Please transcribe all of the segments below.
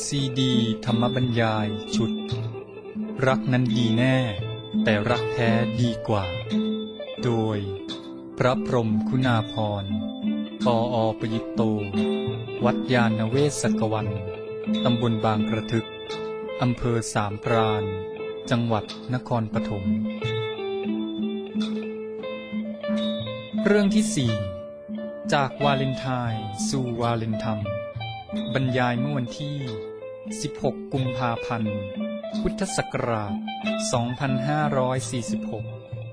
ซีดีธรรมบรรยายชุดรักนั้นดีแน่แต่รักแท้ดีกว่าโดยพระพรหมคุณาภรณ์ปอประยุตโตวัดยาณเวศกวันตำบลบางกระทึกอำเภอสามพรานจังหวัดนครปฐมเรื่องที่ 4จากวาเลนไทน์สู่วาเลนไทน์บรรยายเมื่อวันที่16กุมภาพันธ์พุทธศักราช2546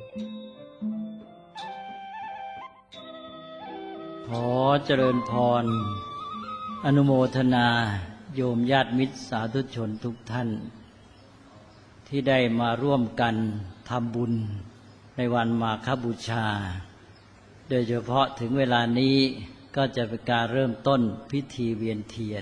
ขอเจริญพรอนุโมทนาโยมญาติมิตรสาธุชนทุกท่านที่ได้มาร่วมกันทำบุญในวันมาฆบูชาโดยเฉพาะถึงเวลานี้ก็จะเป็นการเริ่มต้นพิธีเวียนเทียน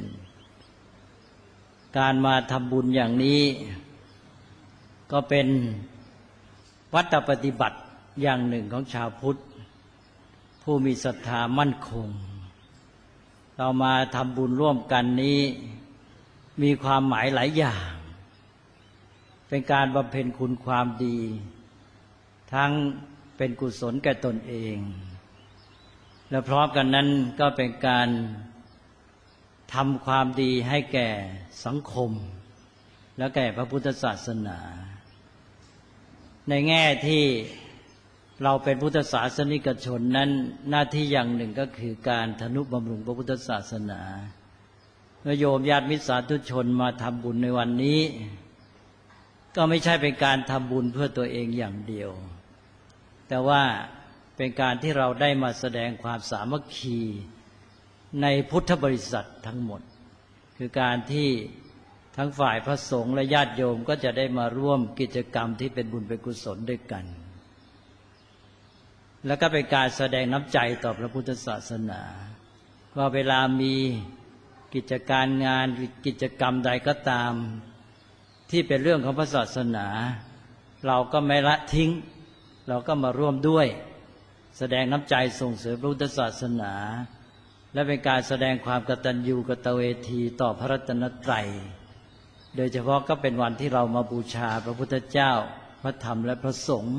การมาทำบุญอย่างนี้ก็เป็นวัตถปฏิบัติอย่างหนึ่งของชาวพุทธผู้มีศรัทธามั่นคงเรามาทำบุญร่วมกันนี้มีความหมายหลายอย่างเป็นการบำเพ็ญคุณความดีทั้งเป็นกุศลแก่ตนเองและพร้อมกันนั้นก็เป็นการทำความดีให้แก่สังคมและแก่พระพุทธศาสนาในแง่ที่เราเป็นพุทธศาสนิกชนนั้นหน้าที่อย่างหนึ่งก็คือการทนุบำรุงพระพุทธศาสนาเมื่อโยมญาติมิตรสาธุชนมาทำบุญในวันนี้ก็ไม่ใช่เป็นการทำบุญเพื่อตัวเองอย่างเดียวแต่ว่าเป็นการที่เราได้มาแสดงความสามัคคีในพุทธบริษัททั้งหมดคือการที่ทั้งฝ่ายพระสงฆ์และญาติโยมก็จะได้มาร่วมกิจกรรมที่เป็นบุญเป็นกุศลด้วยกันแล้วก็เป็นการแสดงน้ำใจต่อพระพุทธศาสนาว่าเวลามีกิจการงานกิจกรรมใดก็ตามที่เป็นเรื่องของพระศาสนาเราก็ไม่ละทิ้งเราก็มาร่วมด้วยแสดงน้ำใจส่งเสริมพระพุทธศาสนาและเป็นการแสดงความกตัญญูกตเวทีต่อพระรัตนตรัยโดยเฉพาะก็เป็นวันที่เรามาบูชาพระพุทธเจ้าพระธรรมและพระสงฆ์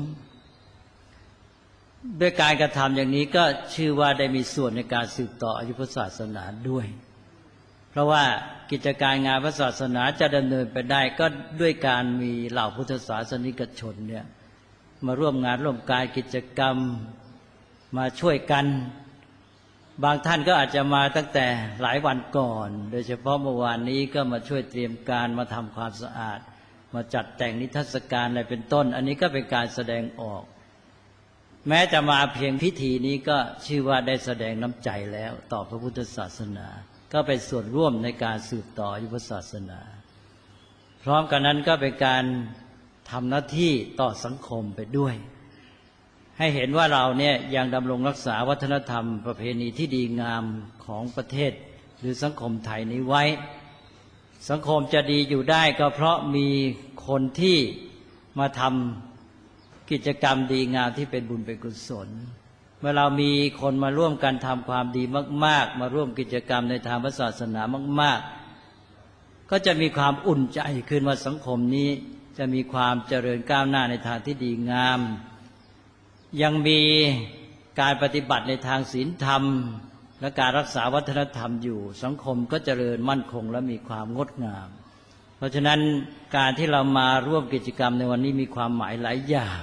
ด้วยการกระทำอย่างนี้ก็ชื่อว่าได้มีส่วนในการสืบต่ออายุพระศาสนาด้วยเพราะว่ากิจการงานพระศาสนาจะดำเนินไปได้ก็ด้วยการมีเหล่าพุทธศาสนิกชนเนี่ยมาร่วมงานร่วมการกิจกรรมมาช่วยกันบางท่านก็อาจจะมาตั้งแต่หลายวันก่อนโดยเฉพาะเมื่อวานนี้ก็มาช่วยเตรียมการมาทำความสะอาดมาจัดแต่งนิทรรศการอะไรเป็นต้นอันนี้ก็เป็นการแสดงออกแม้จะมาเพียงพิธีนี้ก็ชื่อว่าได้แสดงน้ำใจแล้วต่อพระพุทธศาสนาก็เป็นส่วนร่วมในการสืบต่ออายุพระศาสนาพร้อมกันนั้นก็เป็นการทำหน้าที่ต่อสังคมไปด้วยให้เห็นว่าเราเนี่ยยังดำรงรักษาวัฒนธรรมประเพณีที่ดีงามของประเทศหรือสังคมไทยนี้ไว้สังคมจะดีอยู่ได้ก็เพราะมีคนที่มาทำกิจกรรมดีงามที่เป็นบุญเป็นกุศลเมื่อเรามีคนมาร่วมกันทำความดีมากๆมาร่วมกิจกรรมในทางพระศาสนามากๆก็จะมีความอุ่นใจขึ้นว่าสังคมนี้จะมีความเจริญก้าวหน้าในทางที่ดีงามยังมีการปฏิบัติในทางศีลธรรมและการรักษาวัฒนธรรมอยู่สังคมก็เจริญมั่นคงและมีความงดงามเพราะฉะนั้นการที่เรามาร่วมกิจกรรมในวันนี้มีความหมายหลายอย่าง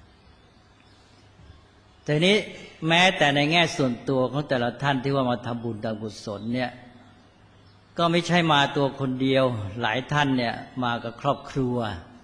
แต่นี้แม้แต่ในแง่ส่วนตัวของแต่ละท่านที่ว่ามาทำบุญทำกุศลเนี่ยก็ไม่ใช่มาตัวคนเดียวหลายท่านเนี่ยมากับครอบครัว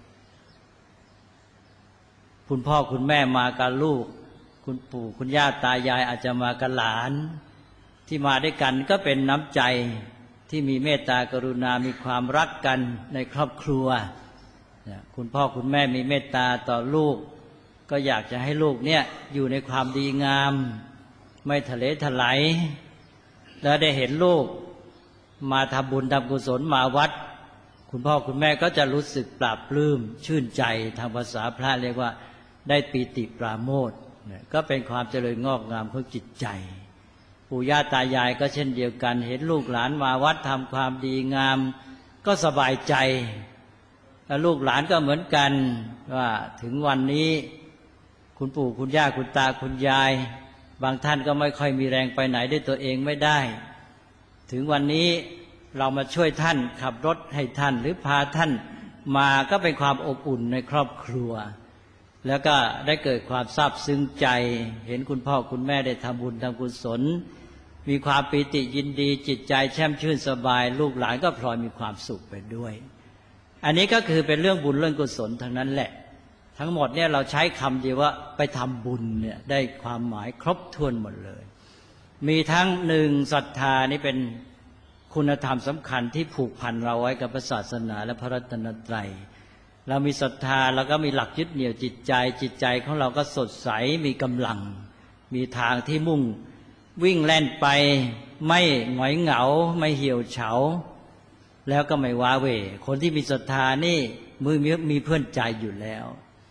คุณพ่อคุณแม่มากับลูกคุณปู่คุณย่าตายายอาจจะมากับหลานที่มาด้วยกันก็เป็นน้ำใจที่มีเมตตากรุณามีความรักกันในครอบครัวคุณพ่อคุณแม่มีเมตตาต่อลูกก็อยากจะให้ลูกเนี่ยอยู่ในความดีงามไม่ทะเลทลายแล้วได้เห็นลูกมาทำบุญทำกุศลมาวัดคุณพ่อคุณแม่ก็จะรู้สึกปลาบปลื้มชื่นใจทางภาษาพระเรียกว่าได้ปีติปราโมทย์ก็เป็นความเจริญงอกงามของจิตใจปู่ย่าตายายก็เช่นเดียวกันเห็นลูกหลานมาวัดทำความดีงามก็สบายใจแล้วลูกหลานก็เหมือนกันว่าถึงวันนี้คุณปู่คุณย่าคุณตาคุณยายบางท่านก็ไม่ค่อยมีแรงไปไหนด้วยตัวเองไม่ได้ถึงวันนี้เรามาช่วยท่านขับรถให้ท่านหรือพาท่านมาก็เป็นความอบอุ่นในครอบครัวแล้วก็ได้เกิดความซาบซึ้งใจเห็นคุณพ่อคุณแม่ได้ทำบุญทำกุศลมีความปีติยินดีจิตใจแช่มชื่นสบายลูกหลานก็พลอยมีความสุขไปด้วยอันนี้ก็คือเป็นเรื่องบุญเรื่องกุศลทั้งนั้นแหละทั้งหมดเนี่ยเราใช้คำเดียวว่าไปทำบุญเนี่ยได้ความหมายครบถ้วนหมดเลยมีทั้งหนึ่งศรัทธานี่เป็นคุณธรรมสำคัญที่ผูกพันเราไว้กับพระศาสนาและพระรัตนตรัยเรามีศรัทธาเราก็มีหลักยึดเหนี่ยวจิตใจของเราก็สดใสมีกำลังมีทางที่มุ่งวิ่งแล่นไปไม่หงอยเหงาไม่เหี่ยวเฉาแล้วก็ไม่ว้าเหวคนที่มีศรัทธานี่มีเพื่อนใจอยู่แล้ว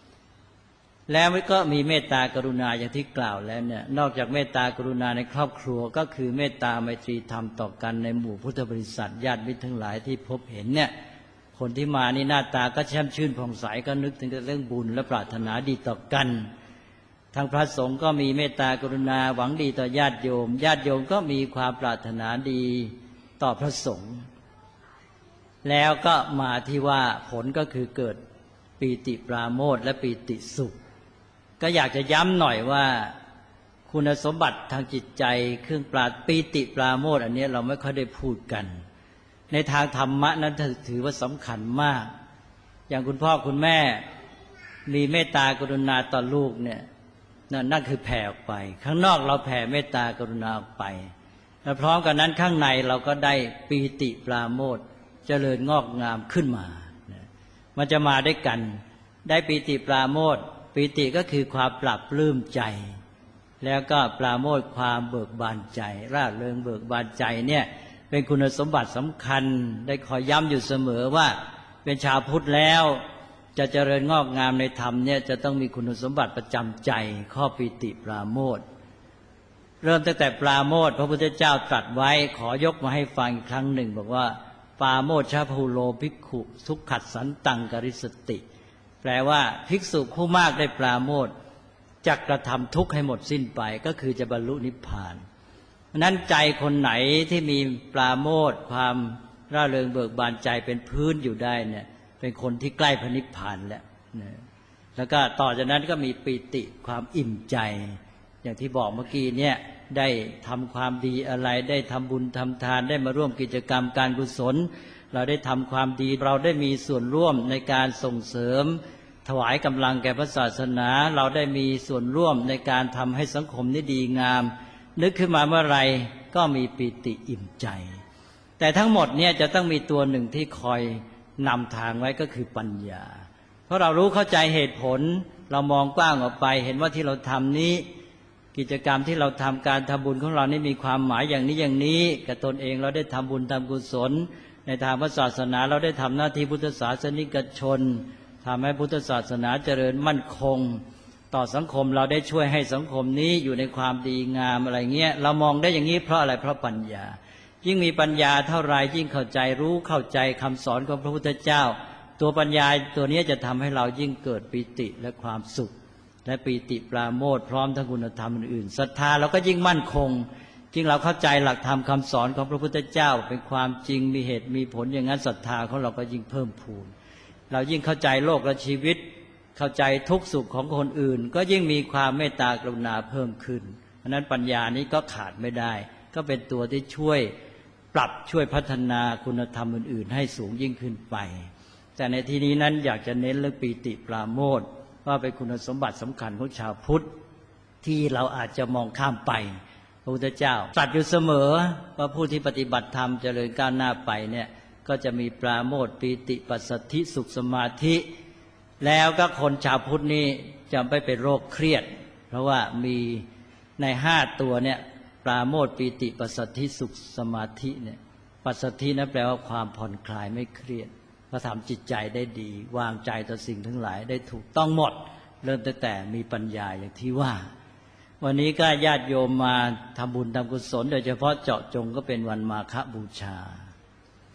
ก็มีเมตตากรุณาอย่างที่กล่าวแล้วเนี่ยนอกจากเมตตากรุณาในครอบครัวก็คือเมตตาไมตรีธรรมต่อกันในหมู่พุทธบริษัทญาติมิตรทั้งหลายที่พบเห็นเนี่ยคนที่มานี่หน้าตาก็แช่มชื่นผ่องใสก็นึกถึงเรื่องบุญและปรารถนาดีต่อกันทางพระสงฆ์ก็มีเมตตากรุณาหวังดีต่อญาติโยมก็มีความปรารถนาดีต่อพระสงฆ์แล้วก็มาที่ว่าผลก็คือเกิดปีติปราโมทย์และปีติสุขก็อยากจะย้ำหน่อยว่าคุณสมบัติทางจิตใจเครื่องปีติปราโมทย์อันนี้เราไม่ค่อยได้พูดกันในทางธรรมะนั้นถือว่าสำคัญมากอย่างคุณพ่อคุณแม่มีเมตตากรุณาต่อลูกเนี่ยนั่นคือแผ่ออกไปข้างนอกเราแผ่เมตตากรุณาออกไปและพร้อมกันนั้นข้างในเราก็ได้ปีติปราโมทย์เจริญงอกงามขึ้นมามันจะมาด้วยกันได้ปีติปราโมทย์ปีติก็คือความปรับปลื้มใจแล้วก็ปราโมทย์ความเบิกบานใจร่าเริงเบิกบานใจเนี่ยเป็นคุณสมบัติสำคัญได้ขอย้ำอยู่เสมอว่าเป็นชาวพุทธแล้วจะเจริญงอกงามในธรรมเนี่ยจะต้องมีคุณสมบัติประจำใจข้อปีติปราโมทย์เริ่มตั้งแต่ปราโมทย์พระพุทธเจ้าตรัสไว้ขอยกมาให้ฟังอีกครั้งหนึ่งบอกว่าปราโมทชภูโลภิกขุทุกขัดสันตังกริสติแปลว่าภิกษุผู้มากได้ปราโมทย์จักกระทำทุกข์ให้หมดสิ้นไปก็คือจะบรรลุนิพพานนั้นใจคนไหนที่มีปราโมทย์ความร่าเริงเบิกบานใจเป็นพื้นอยู่ได้เนี่ยเป็นคนที่ใกล้พระนิพพานแล้วก็ต่อจากนั้นก็มีปีติความอิ่มใจอย่างที่บอกเมื่อกี้เนี่ยได้ทำความดีอะไรได้ทำบุญทำทานได้มาร่วมกิจกรรมการกุศลเราได้ทำความดีเราได้มีส่วนร่วมในการส่งเสริมถวายกำลังแก่พระศาสนาเราได้มีส่วนร่วมในการทำให้สังคมนี้ดีงามนึกขึ้นมาเมื่อไรก็มีปีติอิ่มใจแต่ทั้งหมดเนี่ยจะต้องมีตัวหนึ่งที่คอยนำทางไว้ก็คือปัญญาเพราะเรารู้เข้าใจเหตุผลเรามองกว้างออกไปเห็นว่าที่เราทำนี้กิจกรรมที่เราทำการทำบุญของเรานี่มีความหมายอย่างนี้กับตนเองเราได้ทำบุญทำกุศลในทางพระศาสนาเราได้ทำหน้าที่พุทธศาสนิกชนทำให้พุทธศาสนาเจริญมั่นคงต่อสังคมเราได้ช่วยให้สังคมนี้อยู่ในความดีงามอะไรเงี้ยเรามองได้อย่างนี้เพราะอะไรเพราะปัญญายิ่งมีปัญญาเท่าไรยิ่งเข้าใจรู้เข้าใจคำสอนของพระพุทธเจ้าตัวปัญญาตัวนี้จะทำให้เรายิ่งเกิดปีติและความสุขและปีติปราโมทย์พร้อมทั้งคุณธรรมอื่นๆศรัทธาเราก็ยิ่งมั่นคงยิ่งเราเข้าใจหลักธรรมคำสอนของพระพุทธเจ้าเป็นความจริงมีเหตุมีผลอย่างนั้นศรัทธาของเราก็ยิ่งเพิ่มพูนเรายิ่งเข้าใจโลกและชีวิตเข้าใจทุกข์สุขของคนอื่นก็ยิ่งมีความเมตตากรุณาเพิ่มขึ้นเพราะนั้นปัญญานี้ก็ขาดไม่ได้ก็เป็นตัวที่ช่วยปรับช่วยพัฒนาคุณธรรมอื่นๆให้สูงยิ่งขึ้นไปแต่ในที่นี้นั้นอยากจะเน้นเรื่องปีติปราโมทย์ว่าเป็นคุณสมบัติสำคัญของชาวพุทธที่เราอาจจะมองข้ามไปพระพุทธเจ้าตรัสอยู่เสมอว่าผู้ที่ปฏิบัติธรรมเจริญก้าวหน้าไปเนี่ยก็จะมีปราโมทย์ปีติปัสสัทธิสุขสมาธิแล้วก็คนชาวพุทธนี่จะไม่เป็นโรคเครียดเพราะว่ามีใน5ตัวเนี่ยปราโมทย์ปีติปัสสัทธิสุขสมาธิเนี่ยปัสสัทธินั้นแปลว่าความผ่อนคลายไม่เครียดพระทำจิตใจได้ดีวางใจต่อสิ่งทั้งหลายได้ถูกต้องหมดเริ่มตั้งแต่มีปัญญาอย่างที่ว่าวันนี้ก็ญาติโยมมาทำบุญทำกุศลโดยเฉพาะเจาะจงก็เป็นวันมาฆบูชา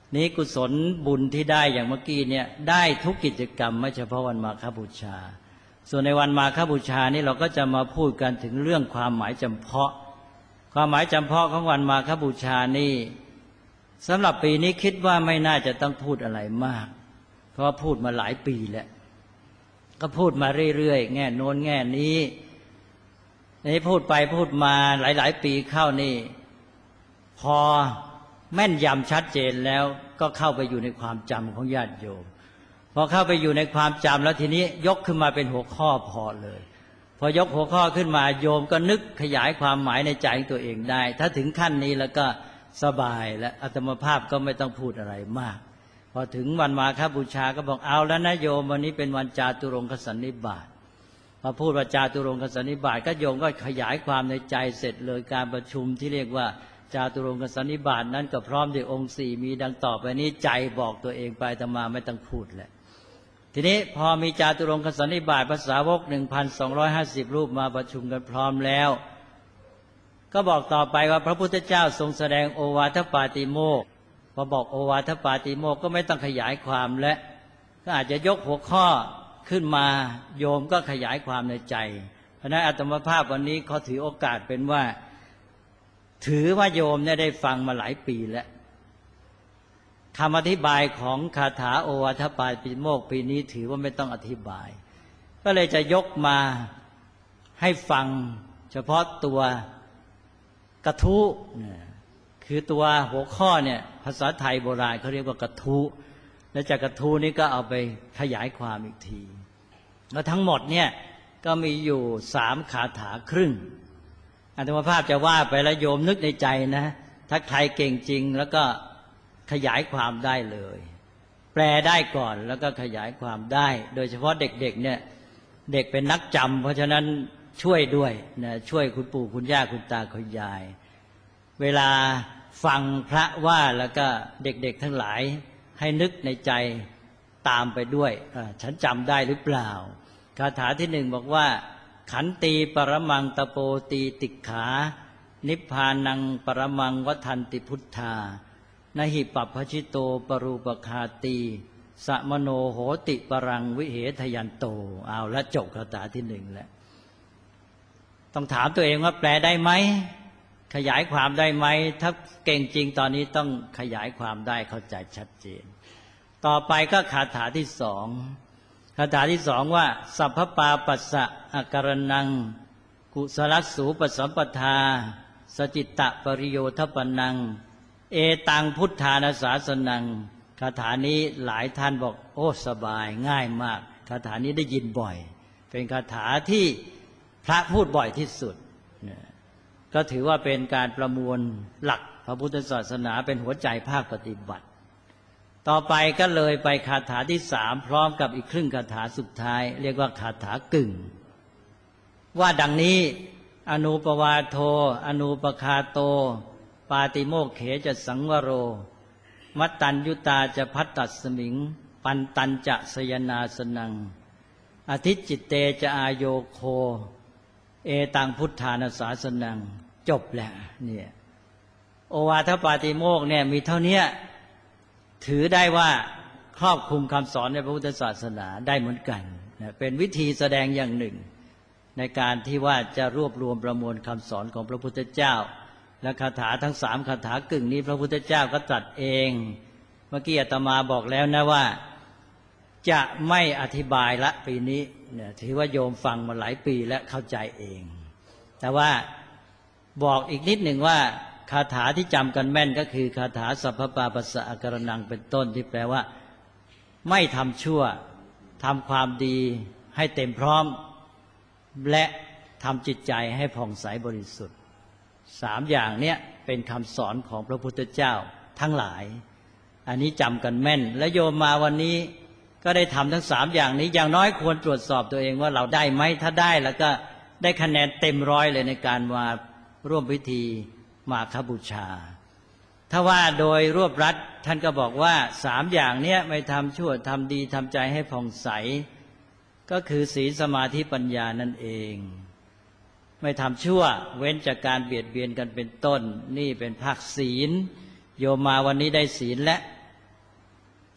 นี้กุศลบุญที่ได้อย่างเมื่อกี้เนี่ยได้ทุกกิจกรรมไม่เฉพาะวันมาฆบูชาส่วนในวันมาฆบูชานี่เราก็จะมาพูดกันถึงเรื่องความหมายจำเพาะความหมายจำเพาะของวันมาฆบูชานี่สำหรับปีนี้คิดว่าไม่น่าจะต้องพูดอะไรมากเพราะพูดมาหลายปีแล้วก็พูดมาเรื่อยๆแง่โน้นแง่นี้นี่พูดไปพูดมาหลายๆปีเข้านี่พอแม่นยำชัดเจนแล้วก็เข้าไปอยู่ในความจำของญาติโยมพอเข้าไปอยู่ในความจำแล้วทีนี้ยกขึ้นมาเป็นหัวข้อพอเลยพอยกหัวข้อขึ้นมาโยมก็นึกขยายความหมายในใจตัวเองได้ถ้าถึงขั้นนี้แล้วก็สบายและอาตมาภาพก็ไม่ต้องพูดอะไรมากพอถึงวันมาฆบูชาก็บอกเอาแล้วนะโยมวันนี้เป็นวันจาตุรงคสันนิบาตพอพูดว่าจาตุรงคสันนิบาตก็โยมก็ขยายความในใจเสร็จเลยการประชุมที่เรียกว่าจาตุรงคสันนิบาตนั้นก็พร้อมด้วยองค์สี่มีดังต่อไปนี้ใจบอกตัวเองไปอาตมาไม่ต้องพูดแหละทีนี้พอมีจาตุรงคสันนิบาตภาษาวก 1,250 รูปมาประชุมกันพร้อมแล้วก็บอกต่อไปว่าพระพุทธเจ้าทรงแสดงโอวาทปาติโมกข์พอบอกโอวาทปาติโมกข์ก็ไม่ต้องขยายความและก็อาจจะยกหัวข้อขึ้นมาโยมก็ขยายความในใจเพราะนั้นอาตมาภาพวันนี้เขาถือโอกาสเป็นว่าถือว่าโยมเนี่ยได้ฟังมาหลายปีแล้วคำอธิบายของคาถาโอวาทปาติโมกข์ปีนี้ถือว่าไม่ต้องอธิบายก็เลยจะยกมาให้ฟังเฉพาะตัวกระทู้คือตัวหัวข้อเนี่ยภาษาไทยโบราณเขาเรียกว่ากระทู้แล้วจากกระทู้นี้ก็เอาไปขยายความอีกทีแล้วทั้งหมดเนี่ยก็มีอยู่3 คาถาครึ่งอาตมาภาพจะว่าไปแล้วโยมนึกในใจนะถ้าใครเก่งจริงแล้วก็ขยายความได้เลยแปลได้ก่อนแล้วก็ขยายความได้โดยเฉพาะเด็กๆเนี่ยเด็กเป็นนักจำเพราะฉะนั้นช่วยด้วยนะช่วยคุณปู่คุณย่าคุณตาคุณยายเวลาฟังพระว่าแล้วก็เด็กๆทั้งหลายให้นึกในใจตามไปด้วยฉันจำได้หรือเปล่าคาถาที่1บอกว่าขันตีปรมังตโปตีติขานิพพานังปรมังวัฏันติพุทธานหิปัปพชิโตปรูปคาตีสมโนโหติปรังวิเหทยันโตเอาละจบคาถาที่1แล้วต้องถามตัวเองว่าแปลได้ไหมขยายความได้ไหมถ้าเก่งจริงตอนนี้ต้องขยายความได้เข้าใจชัดเจนต่อไปก็คาถาที่2คาถาที่2ว่าสัพพปาปัสสะอาการนังกุศลสูปสัมปทาสจิตตปริโยทปนังเอตังพุทธานาสาสนังคาถานี้หลายท่านบอกโอ้สบายง่ายมากคาถานี้ได้ยินบ่อยเป็นคาถาที่พระพูดบ่อยที่สุดก็ถือว่าเป็นการประมวลหลักพระพุทธศาสนาเป็นหัวใจภาคปฏิบัติต่อไปก็เลยไปคาถาที่3พร้อมกับอีกครึ่งคาถาสุดท้ายเรียกว่าคาถากึ่งว่าดังนี้อนุปวาโทอนุปคาโตปาติโมกเขจะสังวโรมัตตัญยุตาจะพัตตัสมิงปันตัญจะสยนาสนังอธิจิตเตจะอายโยโคเอตังพุทธานาสาสนังจบแล้วเนี่ยโอวาทปาติโมกข์เนี่ยมีเท่านี้ถือได้ว่าครอบคลุมคำสอนในพระพุทธศาสนาได้เหมือนกันนะเป็นวิธีแสดงอย่างหนึ่งในการที่ว่าจะรวบรวมประมวลคำสอนของพระพุทธเจ้าและคาถาทั้ง3คาถากึ่งนี้พระพุทธเจ้าก็ตรัสเองเมื่อกี้อาตมาบอกแล้วนะว่าจะไม่อธิบายละปีนี้เนี่ยถือว่าโยมฟังมาหลายปีและเข้าใจเองแต่ว่าบอกอีกนิดหนึ่งว่าคาถาที่จำกันแม่นก็คือคาถาสัพพปาปัสสะอาการนังเป็นต้นที่แปลว่าไม่ทำชั่วทำความดีให้เต็มพร้อมและทำจิตใจให้ผ่องใสบริสุทธิ์3อย่างเนี้ยเป็นคำสอนของพระพุทธเจ้าทั้งหลายอันนี้จำกันแม่นและโยมมาวันนี้ก็ได้ทำทั้ง3อย่างนี้อย่างน้อยควรตรวจสอบตัวเองว่าเราได้ไหมถ้าได้แล้วก็ได้คะแนนเต็ม100เลยในการมาร่วมพิธีมาฆบูชาถ้าว่าโดยรวบรัดท่านก็บอกว่า3อย่างเนี้ยไม่ทำชั่วทำดีทำใจให้ผ่องใสก็คือศีลสมาธิปัญญานั่นเองไม่ทำชั่วเว้นจากการเบียดเบียนกันเป็นต้นนี่เป็นภาคศีลโยมมาวันนี้ได้ศีลและ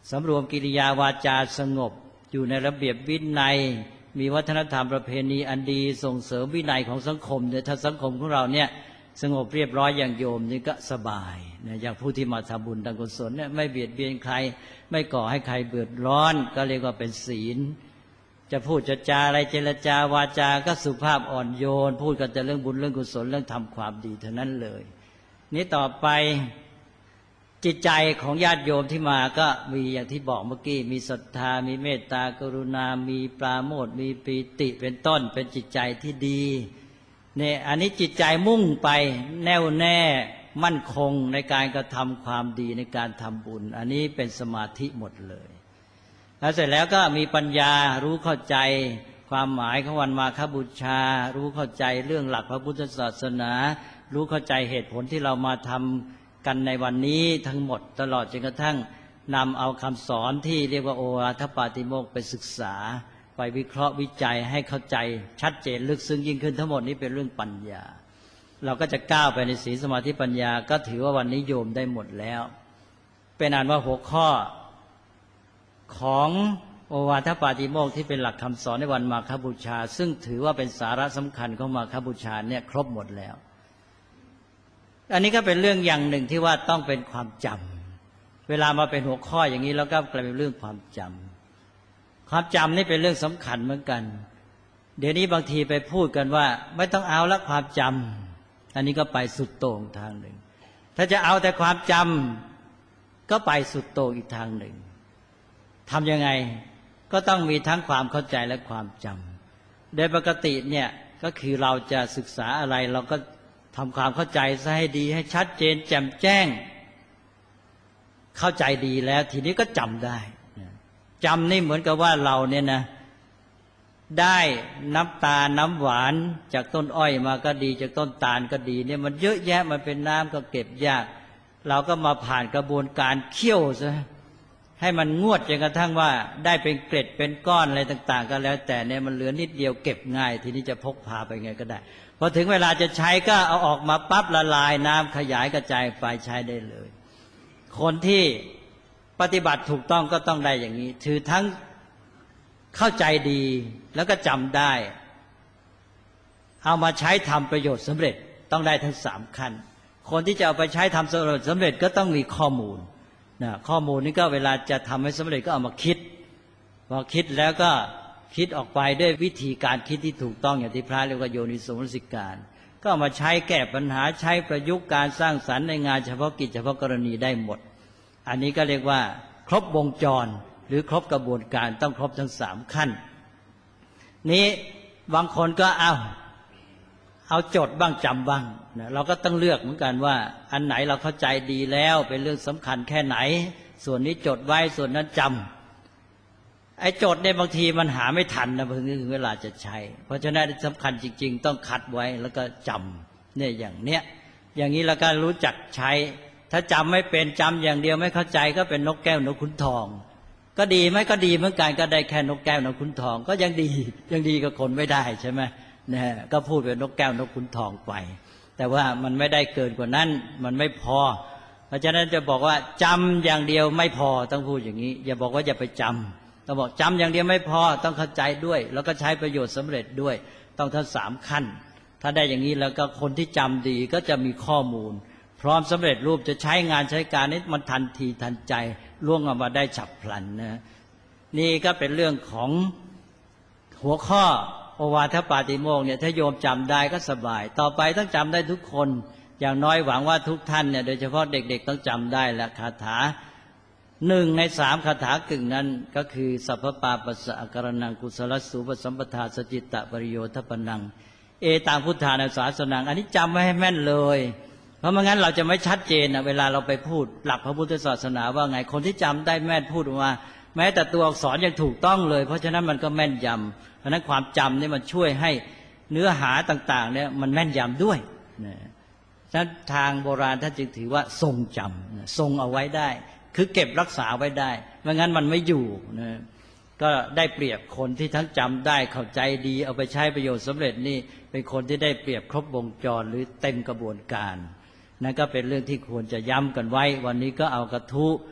สำรวมกิริยาวาจาสงบอยู่ในระเบียบวินัยมีวัฒนธรรมประเพณีอันดีส่งเสริมวินัยของสังคมเนี่ยถ้าสังคมของเราเนี่ยสงบเรียบร้อยอย่างโยมนี่ก็สบายนะอย่างผู้ที่มาทำบุญทำกุศลเนี่ยไม่เบียดเบียนใครไม่ก่อให้ใครเดือดร้อนก็เรียกว่าเป็นศีลจะพูดจะจาอะไรเจรจาวาจาก็สุภาพอ่อนโยนพูดกันแต่เรื่องบุญเรื่องกุศลเรื่องทำความดีเท่านั้นเลยนี้ต่อไปจิตใจของญาติโยมที่มาก็มีอย่างที่บอกเมื่อกี้มีศรัทธามีเมตตากรุณามีปราโมทย์มีปีติเป็นต้นเป็นจิตใจที่ดีเนี่ยอันนี้จิตใจมุ่งไปแน่วแน่มั่นคงในการกระทำความดีในการทำบุญอันนี้เป็นสมาธิหมดเลยแล้วเสร็จแล้วก็มีปัญญารู้เข้าใจความหมายของวันมาฆบูชารู้เข้าใจเรื่องหลักพระพุทธศาสนารู้เข้าใจเหตุผลที่เรามาทำกันในวันนี้ทั้งหมดตลอดจนกระทั่งนำเอาคำสอนที่เรียกว่าโอวาทปาติโมกข์ไปศึกษาไปวิเคราะห์วิจัยให้เข้าใจชัดเจนลึกซึ้งยิ่งขึ้นทั้งหมดนี้เป็นเรื่องปัญญาเราก็จะก้าวไปในศีลสมาธิปัญญาก็ถือว่าวันนี้โยมได้หมดแล้วเป็นอันว่าหัวข้อของโอวาทปาติโมกข์ที่เป็นหลักคำสอนในวันมาฆบูชาซึ่งถือว่าเป็นสาระสำคัญของมาฆบูชาเนี่ยครบหมดแล้วอันนี้ก็เป็นเรื่องอย่างหนึ่งที่ว่าต้องเป็นความจำเวลามาเป็นหัวข้ออย่างนี้แล้วก็กลายเป็นเรื่องความจำความจำนี่เป็นเรื่องสำคัญเหมือนกันเดี๋ยวนี้บางทีไปพูดกันว่าไม่ต้องเอาละความจำอันนี้ก็ไปสุดโต่งทางหนึ่งถ้าจะเอาแต่ความจำก็ไปสุดโต่งอีกทางหนึ่งทำยังไงก็ต้องมีทั้งความเข้าใจและความจำโดยปกติเนี่ยก็คือเราจะศึกษาอะไรเราก็ทำความเข้าใจซะให้ดีให้ชัดเจนแจ่มแจ้งเข้าใจดีแล้วทีนี้ก็จำได้จำนี่เหมือนกับว่าเราเนี่ยนะได้น้ำตาลน้ำหวานจากต้นอ้อยมาก็ดีจากต้นตาลก็ดีเนี่ยมันเยอะแยะมันเป็นน้ำก็เก็บยากเราก็มาผ่านกระบวนการเคี่ยวซะให้มันงวดจนกระทั่งว่าได้เป็นเกล็ดเป็นก้อนอะไรต่างๆก็แล้วแต่เนี่ยมันเหลือนิดเดียวเก็บง่ายทีนี้จะพกพาไปไงก็ได้พอถึงเวลาจะใช้ก็เอาออกมาปั๊บละลายน้ำขยายกระจายไฟใช้ได้เลยคนที่ปฏิบัติถูกต้องก็ต้องได้อย่างนี้ถือทั้งเข้าใจดีแล้วก็จำได้เอามาใช้ทำประโยชน์สำเร็จต้องได้ทั้ง3ขั้นคนที่จะเอาไปใช้ทำสำเร็จก็ต้องมีข้อมูลนะข้อมูลนี้ก็เวลาจะทำให้สำเร็จก็เอามาคิดพอคิดแล้วก็คิดออกไปด้วยวิธีการคิดที่ถูกต้องอย่างที่พระเรียกว่าโยนิโสมนสิการก็เอามาใช้แก้ปัญหาใช้ประยุกต์การสร้างสรรค์ในงานเฉพาะกิจเฉพาะกรณีได้หมดอันนี้ก็เรียกว่าครบวงจรหรือครบกระบวนการต้องครบทั้ง3ขั้นนี้บางคนก็เอาจดบ้างจำบ้างนะเราก็ต้องเลือกเหมือนกันว่าอันไหนเราเข้าใจดีแล้วเป็นเรื่องสำคัญแค่ไหนส่วนนี้จดไว้ส่วนนั้นจำไอ้จดเนี่ยบางทีมันหาไม่ทันนะถึงเวลาจะใช้เพราะฉะนั้นสำคัญจริงๆต้องคัดไว้แล้วก็จำเนี่ยอย่างเนี้ยอย่างนี้แล้วก็รู้จักใช้ถ้าจำไม่เป็นจำอย่างเดียวไม่เข้าใจก็เป็นนกแก้วนกขุนทองก็ดีไหมก็ดีเหมือนกันก็ได้แค่นกแก้วนกขุนทองก็ยังดีกับคนไม่ได้ใช่ไหมนะก็พูดเป็นนกแก้วนกขุนทองไปแต่ว่ามันไม่ได้เกินกว่านั้นมันไม่พอเพราะฉะนั้นจะบอกว่าจำอย่างเดียวไม่พอต้องพูดอย่างนี้อย่าบอกว่าอย่าไปจำต้องบอกจำอย่างเดียวไม่พอต้องเข้าใจด้วยแล้วก็ใช้ประโยชน์สำเร็จด้วยต้องทั้ง3ขั้นถ้าได้อย่างนี้แล้วก็คนที่จำดีก็จะมีข้อมูลพร้อมสำเร็จรูปจะใช้งานใช้การนี้มันทันทีทันใจล่วงออกมาได้ฉับพลันนะนี่ก็เป็นเรื่องของหัวข้อโอวาทปาติโมกข์เนี่ยถ้าโยมจำได้ก็สบายต่อไปต้องจำได้ทุกคนอย่างน้อยหวังว่าทุกท่านเนี่ยโดยเฉพาะเด็กๆต้องจำได้และคาถา1 ใน 3คาถากึ่งนั้นก็คือสัพพปาปัสสะอการนังกุศลสูปสัมปทาสจิตตปริโยทปนังเอตังพุทธานาสาสนังอันนี้จำไว้ให้แม่นเลยเพราะไม่งั้นเราจะไม่ชัดเจนนะเวลาเราไปพูดหลักพระพุทธศาสนาว่าไงคนที่จำได้แม่นพูดออกมาแม้แต่ตัวอักษรยังถูกต้องเลยเพราะฉะนั้นมันก็แม่นยำเพราะนั้นความจำนี่มันช่วยให้เนื้อหาต่างๆเนี่ยมันแม่นยำด้วยนะฉะนั้นทางโบราณท่านจึงถือว่าทรงจำทรงเอาไว้ได้คือเก็บรักษาไว้ได้ไม่งั้นมันไม่อยู่นะก็ได้เปรียบคนที่ทั้งจำได้เข้าใจดีเอาไปใช้ประโยชน์สำเร็จนี่เป็นคนที่ได้เปรียบครบวงจรหรือเต็มกระบวนการนั่นก็เป็นเรื่องที่ควรจะย้ำกันไว้วันนี้ก็เอากระทู้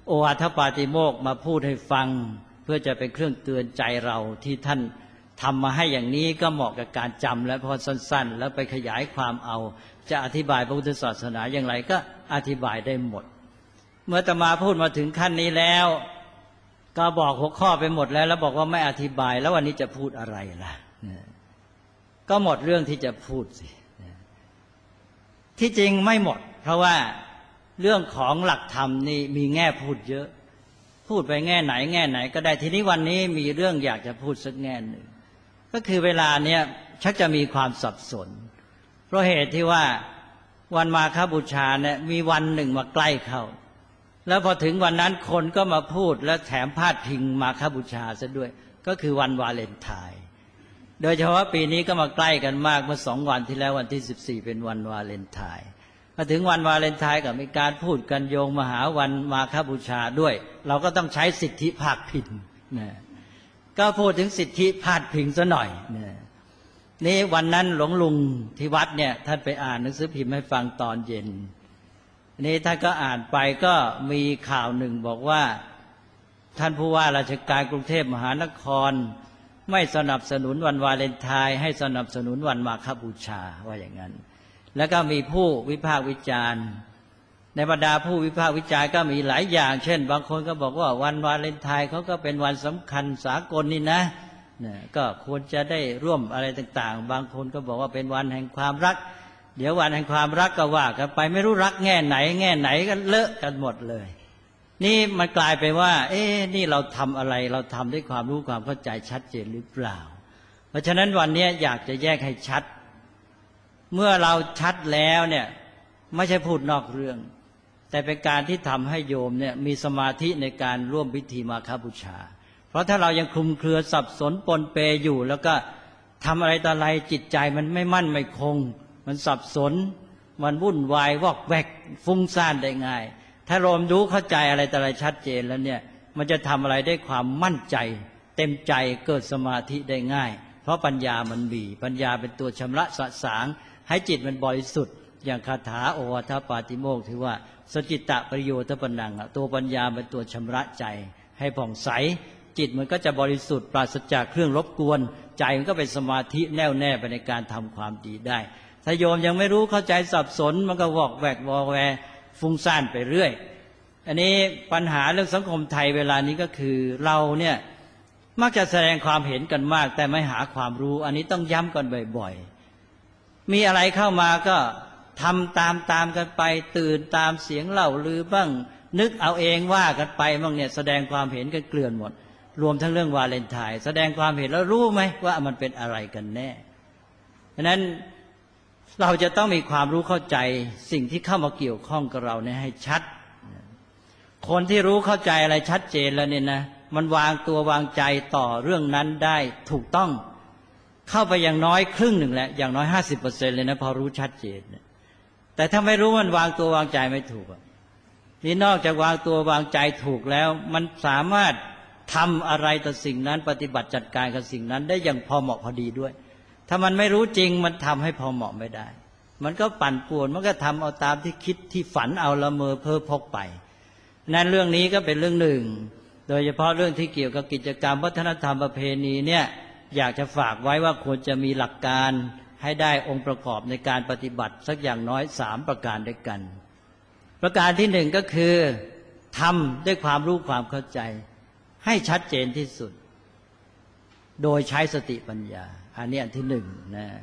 โอวาทปาติโมกข์มาพูดให้ฟังเพื่อจะเป็นเครื่องเตือนใจเราที่ท่านทำมาให้อย่างนี้ก็เหมาะกับการจำและพอสั้นๆแล้วไปขยายความเอาจะอธิบายพระพุทธศาสนาอย่างไรก็อธิบายได้หมดเมื่ออาตมาพูดมาถึงขั้นนี้แล้วก็บอกหัวข้อไปหมดแล้วบอกว่าไม่อธิบายแล้ววันนี้จะพูดอะไรล่ะก็หมดเรื่องที่จะพูดสิที่จริงไม่หมดเพราะว่าเรื่องของหลักธรรมนี่มีแง่พูดเยอะพูดไปแง่ไหนก็ได้ทีนี้วันนี้มีเรื่องอยากจะพูดสักแง่หนึ่งก็คือเวลาเนี้ยชักจะมีความสับสนเพราะเหตุที่ว่าวันมาฆบูชาเนี่ยมีวันหนึ่งมาใกล้เข้าแล้วพอถึงวันนั้นคนก็มาพูดและแถมพาดพิงมาฆบูชาซะด้วยก็คือวันวาเลนไทน์โดยเฉพาะปีนี้ก็มาใกล้กันมากเมื่อ2 วันที่แล้ววันที่14เป็นวันวาเลนไทน์มาถึงวันวาเลนไทน์ก็มีการพูดกันโยงมาหาวันมาฆบูชาด้วยเราก็ต้องใช้สิทธิพาดพิงนะก็พูดถึงสิทธิพาดพิงซะหน่อยนะนี่วันนั้นหลวงลุงที่วัดเนี่ยท่านไปอ่านหนังสือพิมพ์ให้ฟังตอนเย็นนี่ท่านก็อ่านไปก็มีข่าวหนึ่งบอกว่าท่านผู้ว่าราชการกรุงเทพมหานครไม่สนับสนุนวันวาเลนไทน์ให้สนับสนุนวันมาฆบูชาว่าอย่างนั้นแล้วก็มีผู้วิพากษ์วิจารณ์ในบรรดาผู้วิพากษ์วิจารณ์ก็มีหลายอย่างเช่นบางคนก็บอกว่าวันวาเลนไทน์เขาก็เป็นวันสำคัญสากลนี่นะก็ควรจะได้ร่วมอะไรต่างๆบางคนก็บอกว่าเป็นวันแห่งความรักเดี๋ยววันแห่งความรักก็ว่ากันไปไม่รู้รักแง่ไหนก็เลอะกันหมดเลยนี่มันกลายไปว่านี่เราทำอะไรเราทำด้วยความรู้ความเข้าใจชัดเจนหรือเปล่าเพราะฉะนั้นวันนี้อยากจะแยกให้ชัดเมื่อเราชัดแล้วเนี่ยไม่ใช่พูดนอกเรื่องแต่เป็นการที่ทำให้โยมเนี่ยมีสมาธิในการร่วมพิธีมาฆบูชาเพราะถ้าเรายังคลุมเครือสับสนปนเปอยู่แล้วก็ทำอะไรต่ออะไรจิตใจมันไม่มั่นไม่คงมันสับสนมันวุ่นวายวอกแวกฟุ้งซ่านได้ง่ายถ้าโยมรู้เข้าใจอะไรต่ออะไรชัดเจนแล้วเนี่ยมันจะทำอะไรได้ความมั่นใจเต็มใจเกิดสมาธิได้ง่ายเพราะปัญญามันมีปัญญาเป็นตัวชำระสะสางให้จิตมันบริสุทธิ์อย่างคาถาโอวาทปาติโมกข์ที่ว่าสจิตตประโยชน์ปัญญังตัวปัญญาเป็นตัวชำระใจให้ผ่องใสจิตมันก็จะบริสุทธิ์ปราศจากเครื่องรบกวนใจมันก็เป็นสมาธิแน่วแน่ไปในการทำความดีได้ถ้าโยมยังไม่รู้เข้าใจสับสนมันก็วอกแวกวอแวฟุ้งซ่านไปเรื่อยอันนี้ปัญหาเรื่องสังคมไทยเวลานี้ก็คือเราเนี่ยมักจะแสดงความเห็นกันมากแต่ไม่หาความรู้อันนี้ต้องย้ำกันบ่อยๆมีอะไรเข้ามาก็ทำตามกันไปตื่นตามเสียงเล่าลือบ้างนึกเอาเองว่ากันไปบ้างเนี่ยแสดงความเห็นกันเกลื่อนหมดรวมทั้งเรื่องวาเลนไทน์แสดงความเห็นแล้วรู้ไหมว่ามันเป็นอะไรกันแน่ฉะนั้นเราจะต้องมีความรู้เข้าใจสิ่งที่เข้ามาเกี่ยวข้องกับเราเนี่ยให้ชัดคนที่รู้เข้าใจอะไรชัดเจนแล้วเนี่ยนะมันวางตัววางใจต่อเรื่องนั้นได้ถูกต้องเข้าไปอย่างน้อยครึ่งหนึ่งแหละอย่างน้อย 50% เลยนะพอรู้ชัดเจนแต่ถ้าไม่รู้มันวางตัววางใจไม่ถูกนี่นอกจากวางตัววางใจถูกแล้วมันสามารถทำอะไรต่อสิ่งนั้นปฏิบัติจัดการกับสิ่งนั้นได้อย่างพอเหมาะพอดีด้วยถ้ามันไม่รู้จริงมันทำให้พอเหมาะไม่ได้มันก็ปั่นป่วนมันก็ทำเอาตามที่คิดที่ฝันเอาละเมอเพ้อพกไปนั้นเรื่องนี้ก็เป็นเรื่องหนึ่งโดยเฉพาะเรื่องที่เกี่ยวกับกิจกรรมวัฒนธรรมประเพณีเนี่ยอยากจะฝากไว้ว่าควรจะมีหลักการให้ได้องค์ประกอบในการปฏิบัติสักอย่างน้อย3ประการด้วยกันประการที่1ก็คือทำด้วยความรู้ความเข้าใจให้ชัดเจนที่สุดโดยใช้สติปัญญาอันนี้อันที่1นะ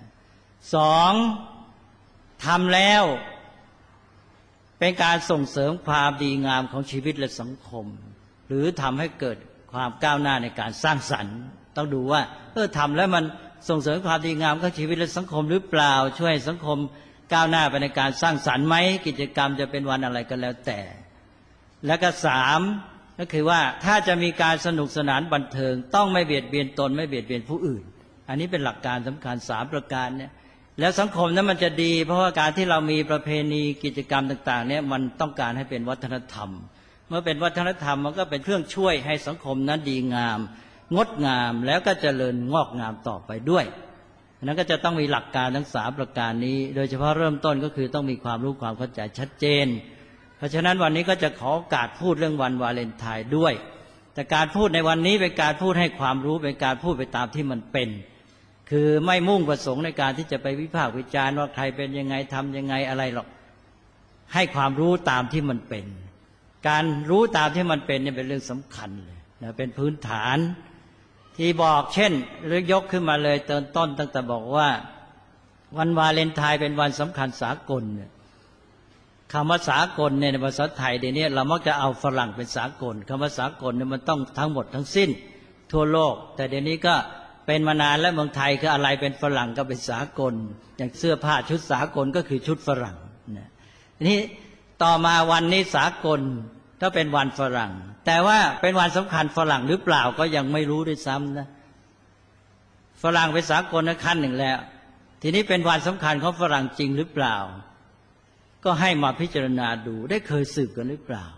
2ทำแล้วเป็นการส่งเสริมความดีงามของชีวิตและสังคมหรือทำให้เกิดความก้าวหน้าในการสร้างสรรค์ต้องดูว่าทำแล้วมันส่งเสริมความดีงามของชีวิตและสังคมหรือเปล่าช่วยสังคมก้าวหน้าไปในการสร้างสรรค์ไหมกิจกรรมจะเป็นวันอะไรก็แล้วแต่แล้วก็3ก็คือว่าถ้าจะมีการสนุกสนานบันเทิงต้องไม่เบียดเบียนตนไม่เบียดเบียนผู้อื่นอันนี้เป็นหลักการสำคัญ3ประการเนี่ยแล้วสังคมนั้นมันจะดีเพราะว่าการที่เรามีประเพณีกิจกรรมต่างๆเนี่ยมันต้องการให้เป็นวัฒนธรรมเมื่อเป็นวัฒนธรรมมันก็เป็นเครื่องช่วยให้สังคมนั้นดีงามงดงามแล้วก็เจริญงอกงามต่อไปด้วยนั้นก็จะต้องมีหลักการทั้ง3ประการนี้โดยเฉพาะเริ่มต้นก็คือต้องมีความรู้ความเข้าใจชัดเจนราะฉะนั้นวันนี้ก็จะขอโอกาสพูดเรื่องวันวาเลนไทน์ด้วยแต่การพูดในวันนี้เป็นการพูดให้ความรู้เป็นการพูดไปตามที่มันเป็นคือไม่มุ่งประสงค์ในการที่จะไปวิพากษ์วิจารณ์ว่าใครเป็นยังไงทำยังไงอะไรหรอกให้ความรู้ตามที่มันเป็นการรู้ตามที่มันเป็นเนี่ยเป็นเรื่องสำคัญเลยนะเป็นพื้นฐานที่บอกเช่นหรือยกขึ้นมาเลยต้นตั้งแต่บอกว่าวันวาเลนไทน์เป็นวันสำคัญสากลเนี่ยคำว่าสากลเนี่ยในภาษาไทยเดี๋ยวนี้เรามักจะเอาฝรั่งเป็นสากลคำว่าสากลเนี่ยมันต้องทั้งหมดทั้งสิ้นทั่วโลกแต่เดี๋ยวนี้ก็เป็นมานานแล้วเมืองไทยคืออะไรเป็นฝรั่งก็เป็นสากลอย่างเสื้อผ้าชุดสากลก็คือชุดฝรั่งนะนี้ต่อมาวันนี้สากลถ้าเป็นวันฝรั่งแต่ว่าเป็นวันสำคัญฝรั่งหรือเปล่าก็ยังไม่รู้ด้วยซ้ำนะฝรั่งเป็นสากลขั้นหนึ่งแล้วทีนี้เป็นวันสำคัญของฝรั่งจริงหรือเปล่าก็ให้มาพิจารณาดูได้เคยสืบกันหรือเปล่า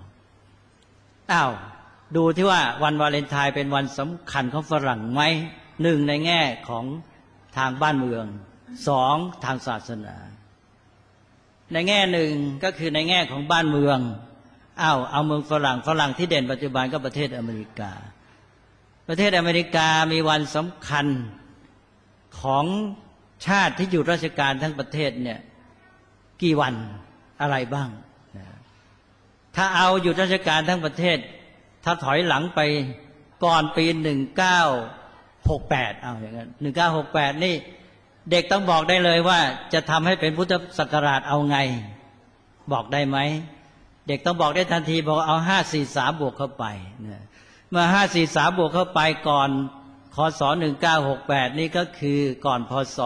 ดูที่ว่าวันวาเลนไทน์เป็นวันสำคัญของฝรั่งไหมหนึ่งในแง่ของทางบ้านเมืองสองทางศาสนาในแง่หนึ่งก็คือในแง่ของบ้านเมืองเอาเมืองฝรั่งที่เด่นปัจจุบันก็ประเทศอเมริกาประเทศอเมริกามีวันสำคัญของชาติที่อยู่ราชการทั้งประเทศเนี่ยกี่วันอะไรบ้างถ้าเอาอยู่ราชการทั้งประเทศถ้าถอยหลังไปก่อนปี1968อย่างนั้น1968นี่เด็กต้องบอกได้เลยว่าจะทำให้เป็นพุทธศักราชเอาไงบอกได้ไหมเด็กต้องบอกได้ทันทีบอกเอา543บวกเข้าไปเมื่อ543บวกเข้าไปก่อนคศ1968นี่ก็คือก่อนพศ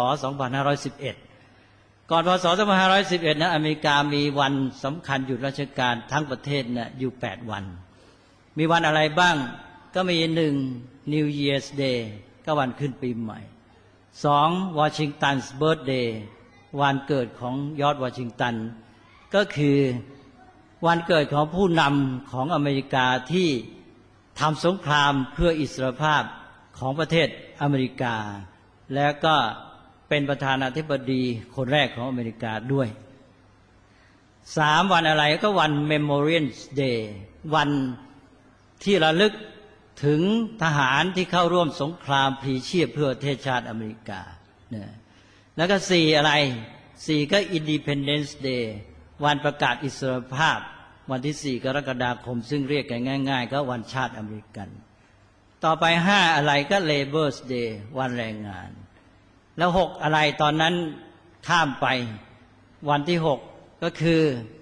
2511ก่อนพศ2511นะอเมริกามีวันสำคัญหยุดราชการทั้งประเทศนะอยู่8วันมีวันอะไรบ้างก็มี1 New Year's Day ก็วันขึ้นปีใหม่2 Washington's Birthday วันเกิดของยอร์จวอชิงตันก็คือวันเกิดของผู้นำของอเมริกาที่ทำสงครามเพื่ออิสรภาพของประเทศอเมริกาแล้วก็เป็นประธานาธิบดีคนแรกของอเมริกาด้วย3วันอะไรก็วัน Memorial Day วันที่ระลึกถึงทหารที่เข้าร่วมสงครามพลีชีพเพื่อประเทศชาติอเมริกาแล้วก็4อะไร4ก็ Independence Day วันประกาศอิสรภาพวันที่4กรกฎาคมซึ่งเรียกกันง่ายๆก็วันชาติอเมริกันต่อไป5อะไรก็ Labor's Day วันแรงงานแล้ว6อะไรตอนนั้นข้ามไปวันที่6ก็คือ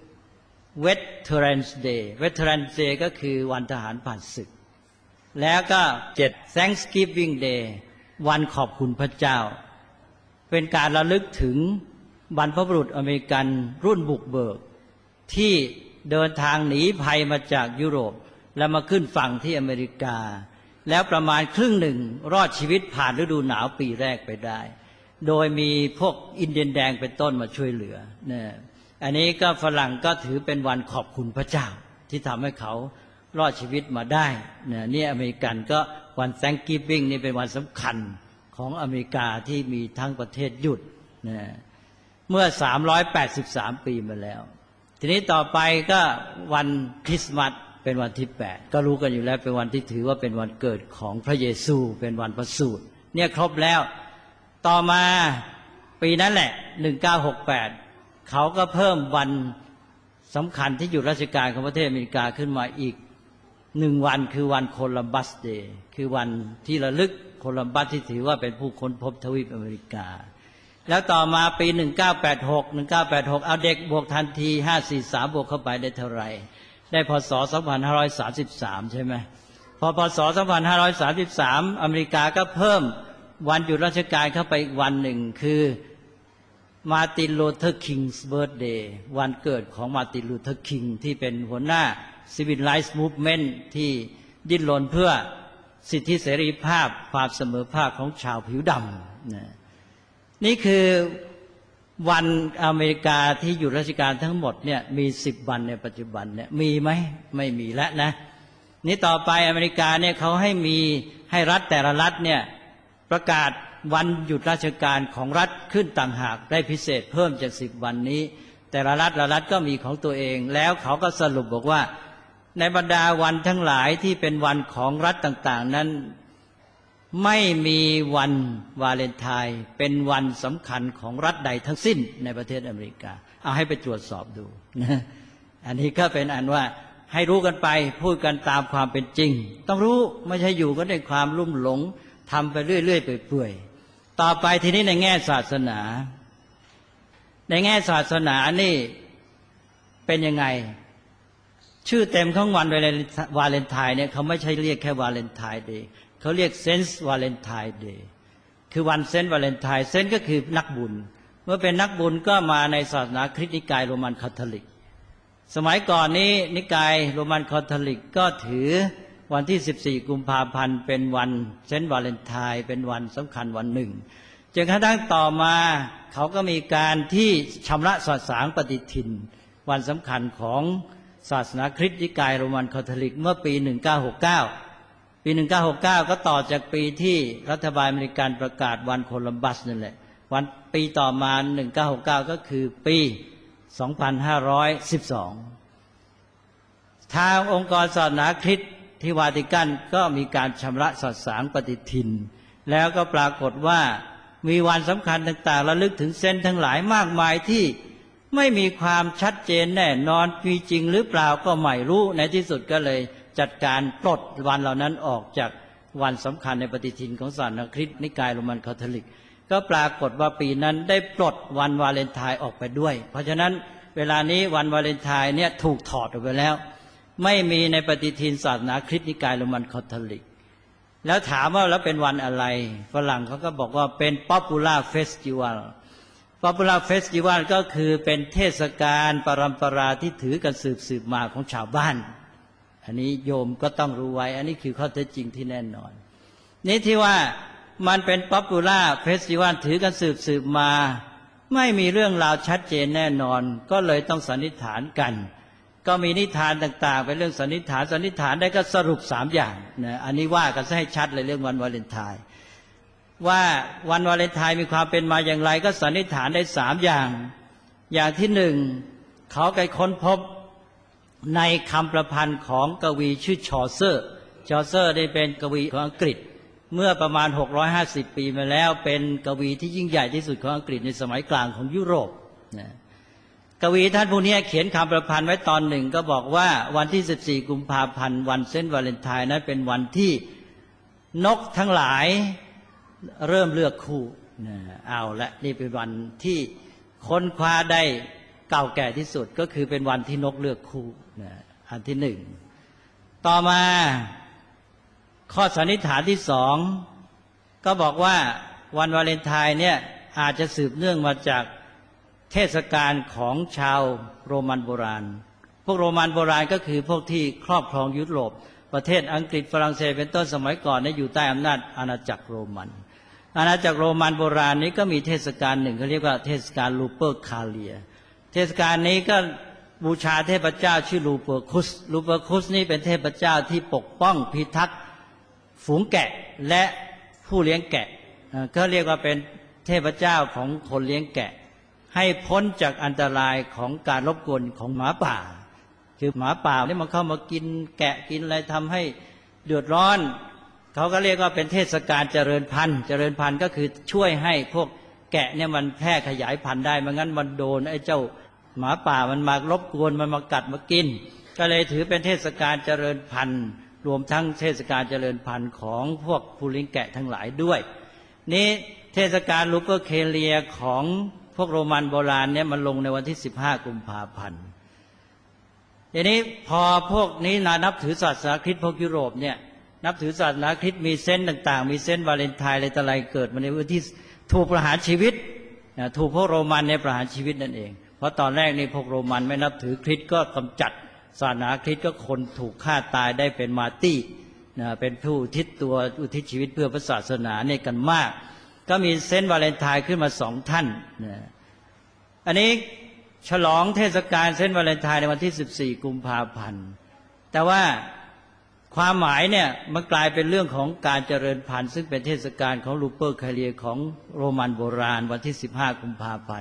Veterans Day Veterans Day ก็คือวันทหารผ่านศึกแล้วก็7 Thanksgiving Day วันขอบคุณพระเจ้าเป็นการระลึกถึงบรรพบุรุษอเมริกันรุ่นบุกเบิกที่เดินทางหนีภัยมาจากยุโรปแล้วมาขึ้นฝั่งที่อเมริกาแล้วประมาณครึ่งหนึ่งรอดชีวิตผ่านฤดูหนาวปีแรกไปได้โดยมีพวกอินเดียนแดงเป็นต้นมาช่วยเหลืออันนี้ก็ฝรั่งก็ถือเป็นวันขอบคุณพระเจ้าที่ทำให้เขารอดชีวิตมาได้นี่อเมริกันก็วัน Thanksgiving นี่เป็นวันสำคัญของอเมริกาที่มีทั้งประเทศหยุดเมื่อ383ปีมาแล้วทีนี้ต่อไปก็วันคริสต์มาสเป็นวันที่8ก็รู้กันอยู่แล้วเป็นวันที่ถือว่าเป็นวันเกิดของพระเยซูเป็นวันประสูติเนี่ยครบแล้วต่อมาปีนั้นแหละ1968เขาก็เพิ่มวันสำคัญที่อยู่ราชการของประเทศอเมริกาขึ้นมาอีก1วันคือวันโคลัมบัสเดย์คือวันที่ระลึกโคลัมบัสที่ถือว่าเป็นผู้ค้นพบทวีปอเมริกาแล้วต่อมาปี1986เอาเด็กบวกทันที543บวกเข้าไปได้เท่าไหร่ได้พศ2533ใช่ไหมพอพศ2533อเมริกาก็เพิ่มวันหยุดราชการเข้าไปอีกวันหนึ่งคือมาร์ติน ลูเทอร์ คิงส์ เบิร์ธเดย์วันเกิดของมาร์ติน ลูเทอร์ คิงที่เป็นหัวหน้า Civil Rights Movement ที่ดิ้นรนเพื่อสิทธิเสรีภาพความเสมอภาคของชาวผิวดำนี่คือวันอเมริกาที่อยู่ราชการทั้งหมดเนี่ยมี10วันในปัจจุบันเนี่ยมีไหมไม่มีแล้วนะนี่ต่อไปอเมริกาเนี่ยเขาให้รัฐแต่ละรัฐเนี่ยประกาศวันหยุดราชการของรัฐขึ้นต่างหากได้พิเศษเพิ่มจาก10วันนี้แต่ละรัฐก็มีของตัวเองแล้วเขาก็สรุปบอกว่าในบรรดาวันทั้งหลายที่เป็นวันของรัฐต่างๆนั้นไม่มีวันวาเลนไทน์เป็นวันสำคัญของรัฐใดทั้งสิ้นในประเทศอเมริกาเอาให้ไปตรวจสอบดูนะอันนี้ก็เป็นอันว่าให้รู้กันไปพูดกันตามความเป็นจริงต้องรู้ไม่ใช่อยู่กันด้วยความลุ่มหลงทำไปเรื่อยๆเปื่อยๆต่อไปทีนี้ในแง่ศาสนาในแง่ศาสนานี่เป็นยังไงชื่อเต็มของวันวาเลนไทน์เนี่ยเขาไม่ใช่เรียกแค่วาเลนไทน์เดย์เขาเรียกเซนส์วาเลนไทน์เดย์คือวันเซนต์วาเลนไทน์เซนต์ก็คือนักบุญเมื่อเป็นนักบุญก็มาในศาสนาคริสต์นิกายโรมันคาทอลิกสมัยก่อนนี้นิกายโรมันคาทอลิกก็ถือวันที่14กุมภาพันธ์เป็นวันเซนต์วาเลนไทน์เป็นวันสำคัญวันหนึ่งจนกระทั่งต่อมาเขาก็มีการที่ชำระสาสางปฏิทินวันสำคัญของศาสนาคริสต์นิกายโรมันคาทอลิกเมื่อปี1969ปี1969ก็ต่อจากปีที่รัฐบาลอเมริกันประกาศวันโคลัมบัสนั่นแหละวันปีต่อมา1969ก็คือปี2512ทางองค์กรศาสนาคริสต์ที่วาติกันก็มีการชำระสาสางปฏิทินแล้วก็ปรากฏว่ามีวันสำคัญต่างๆระลึกถึงเซนต์ทั้งหลายมากมายที่ไม่มีความชัดเจนแน่นอนมีจริงหรือเปล่าก็ไม่รู้ในที่สุดก็เลยจัดการปลดวันเหล่านั้นออกจากวันสำคัญในปฏิทินของศาสนาคริสต์นิกายโรมันคาทอลิกก็ปรากฏว่าปีนั้นได้ปลดวันวาเลนไทน์ออกไปด้วยเพราะฉะนั้นเวลานี้วันวาเลนไทน์เนี่ยถูกถอดออกไปแล้วไม่มีในปฏิทินศาสนาคริสต์นิกายโรมันคาทอลิกแล้วถามว่าแล้วเป็นวันอะไรฝรั่งเขาก็บอกว่าเป็น Popular Festival Popular Festival ก็คือเป็นเทศกาลปรำปราที่ถือกันสืบมาของชาวบ้านอันนี้โยมก็ต้องรู้ไว้อันนี้คือข้อเท็จจริงที่แน่นอนนี่ที่ว่ามันเป็น Popular Festival ถือกันสืบมาไม่มีเรื่องราวชัดเจนแน่นอนก็เลยต้องสันนิษฐานกันก็มีนิทานต่างๆเป็นเรื่องสันนิษฐานได้ก็สรุป3อย่างนะอันนี้ว่ากันให้ชัดเลยเรื่องวันวาเลนไทน์ว่าวันวาเลนไทน์มีความเป็นมาอย่างไรก็สันนิษฐานได้3อย่างอย่างที่1เขาไปค้นพบในคำประพันธ์ของกวีชื่อชอเซอร์ได้เป็นกวีของอังกฤษเมื่อประมาณ650ปีมาแล้วเป็นกวีที่ยิ่งใหญ่ที่สุดของอังกฤษในสมัยกลางของยุโรปนะกวีท่านผู้นี้เขียนคำประพันธ์ไว้ตอนหนึ่งก็บอกว่าวันที่14กุมภาพันธ์วันเซนต์วาเลนไทน์นั้นเป็นวันที่นกทั้งหลายเริ่มเลือกคู่เอาละนี่เป็นวันที่ค้นคว้าได้เก่าแก่ที่สุดก็คือเป็นวันที่นกเลือกคู่อันที่1ต่อมาข้อสันนิษฐานที่2ก็บอกว่าวันวาเลนไทน์เนี่ยอาจจะสืบเนื่องมาจากเทศกาลของชาวโรมันโบราณพวกโรมันโบราณก็คือพวกที่ครอบครองยุโรปประเทศอังกฤษฝรั่งเศสเป็นต้นสมัยก่อนเนี่ยอยู่ใต้อำนาจอาณาจักรโรมันอาณาจักรโรมันโบราณนี้ก็มีเทศกาลหนึ่งเขาเรียกว่าเทศกาลลูเปอร์คาเลียเทศกาลนี้ก็บูชาเทพเจ้าชื่อลูเปอร์คุสนี่เป็นเทพเจ้าที่ปกป้องพิทักษ์ฝูงแกะและผู้เลี้ยงแกะก็เรียกว่าเป็นเทพเจ้าของคนเลี้ยงแกะให้พ้นจากอันตรายของการรบกวนของหมาป่าคือหมาป่าเนี่ยมันเข้ามากินแกะกินอะไรทำให้เดือดร้อนเขาก็เรียกว่าเป็นเทศกาลเจริญพันธุ์ก็คือช่วยให้พวกแกะเนี่ยมันแพร่ขยายพันธุ์ได้ไม่งั้นมันโดนไอ้เจ้าหมาป่ามันมารบกวนมันมากัดมากินก็เลยถือเป็นเทศกาลเจริญพันธุ์รวมทั้งเทศกาลเจริญพันธุ์ของพวกผู้เลี้ยงแกะทั้งหลายด้วยนี้เทศกาลลูเปอร์เคเลียของพวกโรมันโบราณเนี่ยมันลงในวันที่15กุมภาพันธ์ทีนี้พอพวกนี้นับถือศาสนาคริสต์พวกยุโรปเนี่ยนับถือศาสนาคริสต์มีเซนต์ต่างๆมีเซนต์วาเลนไทน์อะไรต่ออะไรเกิดมาในวันที่ถูกประหารชีวิตถูกพวกโรมันเนี่ยประหารชีวิตนั่นเองเพราะตอนแรกนี่พวกโรมันไม่นับถือคริสต์ก็กำจัดศาสนาคริสต์ก็คนถูกฆ่าตายได้เป็นมาร์ตี้เป็นผู้อุทิศชีวิตเพื่อพระศาสนาเนี่ยกันมากก็มีเซนต์วาเลนไทน์ขึ้นมา2ท่านอันนี้ฉลองเทศกาลเซนต์วาเลนไทน์ในวันที่14กุมภาพันธ์แต่ว่าความหมายเนี่ยมันกลายเป็นเรื่องของการเจริญพันธุ์ซึ่งเป็นเทศกาลของลูเปอร์คาเลียของโรมันโบราณวันที่15กุมภาพันธ์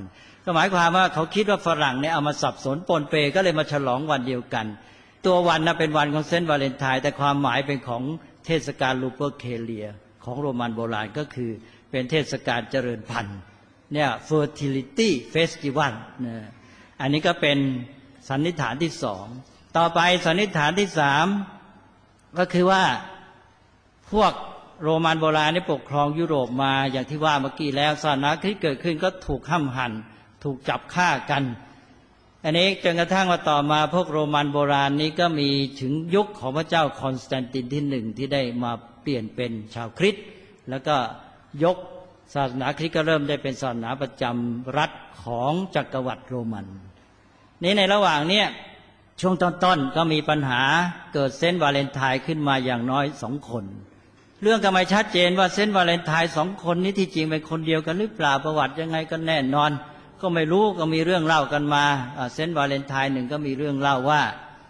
ก็หมายความว่าเขาคิดว่าฝรั่งเนี่ยเอามาสับสนปนเปก็เลยมาฉลองวันเดียวกันตัววันนะเป็นวันของเซนต์วาเลนไทน์แต่ความหมายเป็นของเทศกาลลูเปอร์เคเลียของโรมันโบราณก็คือเป็นเทศกาลเจริญพันธุ์เนี่ย fertility festival นะอันนี้ก็เป็นสันนิษฐานที่สองต่อไปสันนิษฐานที่สามก็คือว่าพวกโรมันโบราณนี่ปกครองยุโรปมาอย่างที่ว่าเมื่อกี้แล้วศาสนาคริสต์เกิดขึ้นก็ถูกห้ำหั่นถูกจับฆ่ากันอันนี้จนกระทั่งว่าต่อมาพวกโรมันโบราณนี้ก็มีถึงยุคของพระเจ้าคอนสแตนตินที่หนึ่งที่ได้มาเปลี่ยนเป็นชาวคริสต์แล้วก็ยกศาสนาคริสต์ก็เริ่มได้เป็นศาสนาประจำรัฐของจักรวรรดิโรมันนี้ในระหว่างนี้ช่วงต้นๆก็มีปัญหาเกิดเซนต์วาเลนไทน์ขึ้นมาอย่างน้อย2 คนเรื่องก็ไม่ชัดเจนว่าเซนต์วาเลนไทน์2 คนนี้ที่จริงเป็นคนเดียวกันหรือเปล่าประวัติยังไงก็แน่นอนก็ไม่รู้ก็มีเรื่องเล่ากันมาเซนต์วาเลนไทน์หนึ่งก็มีเรื่องเล่าว่า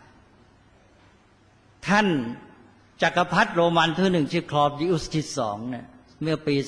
ท่านจักรพรรดิโรมันที่หนึ่งชื่อคลอดิอุสที่2เนี่ยเมื่อปี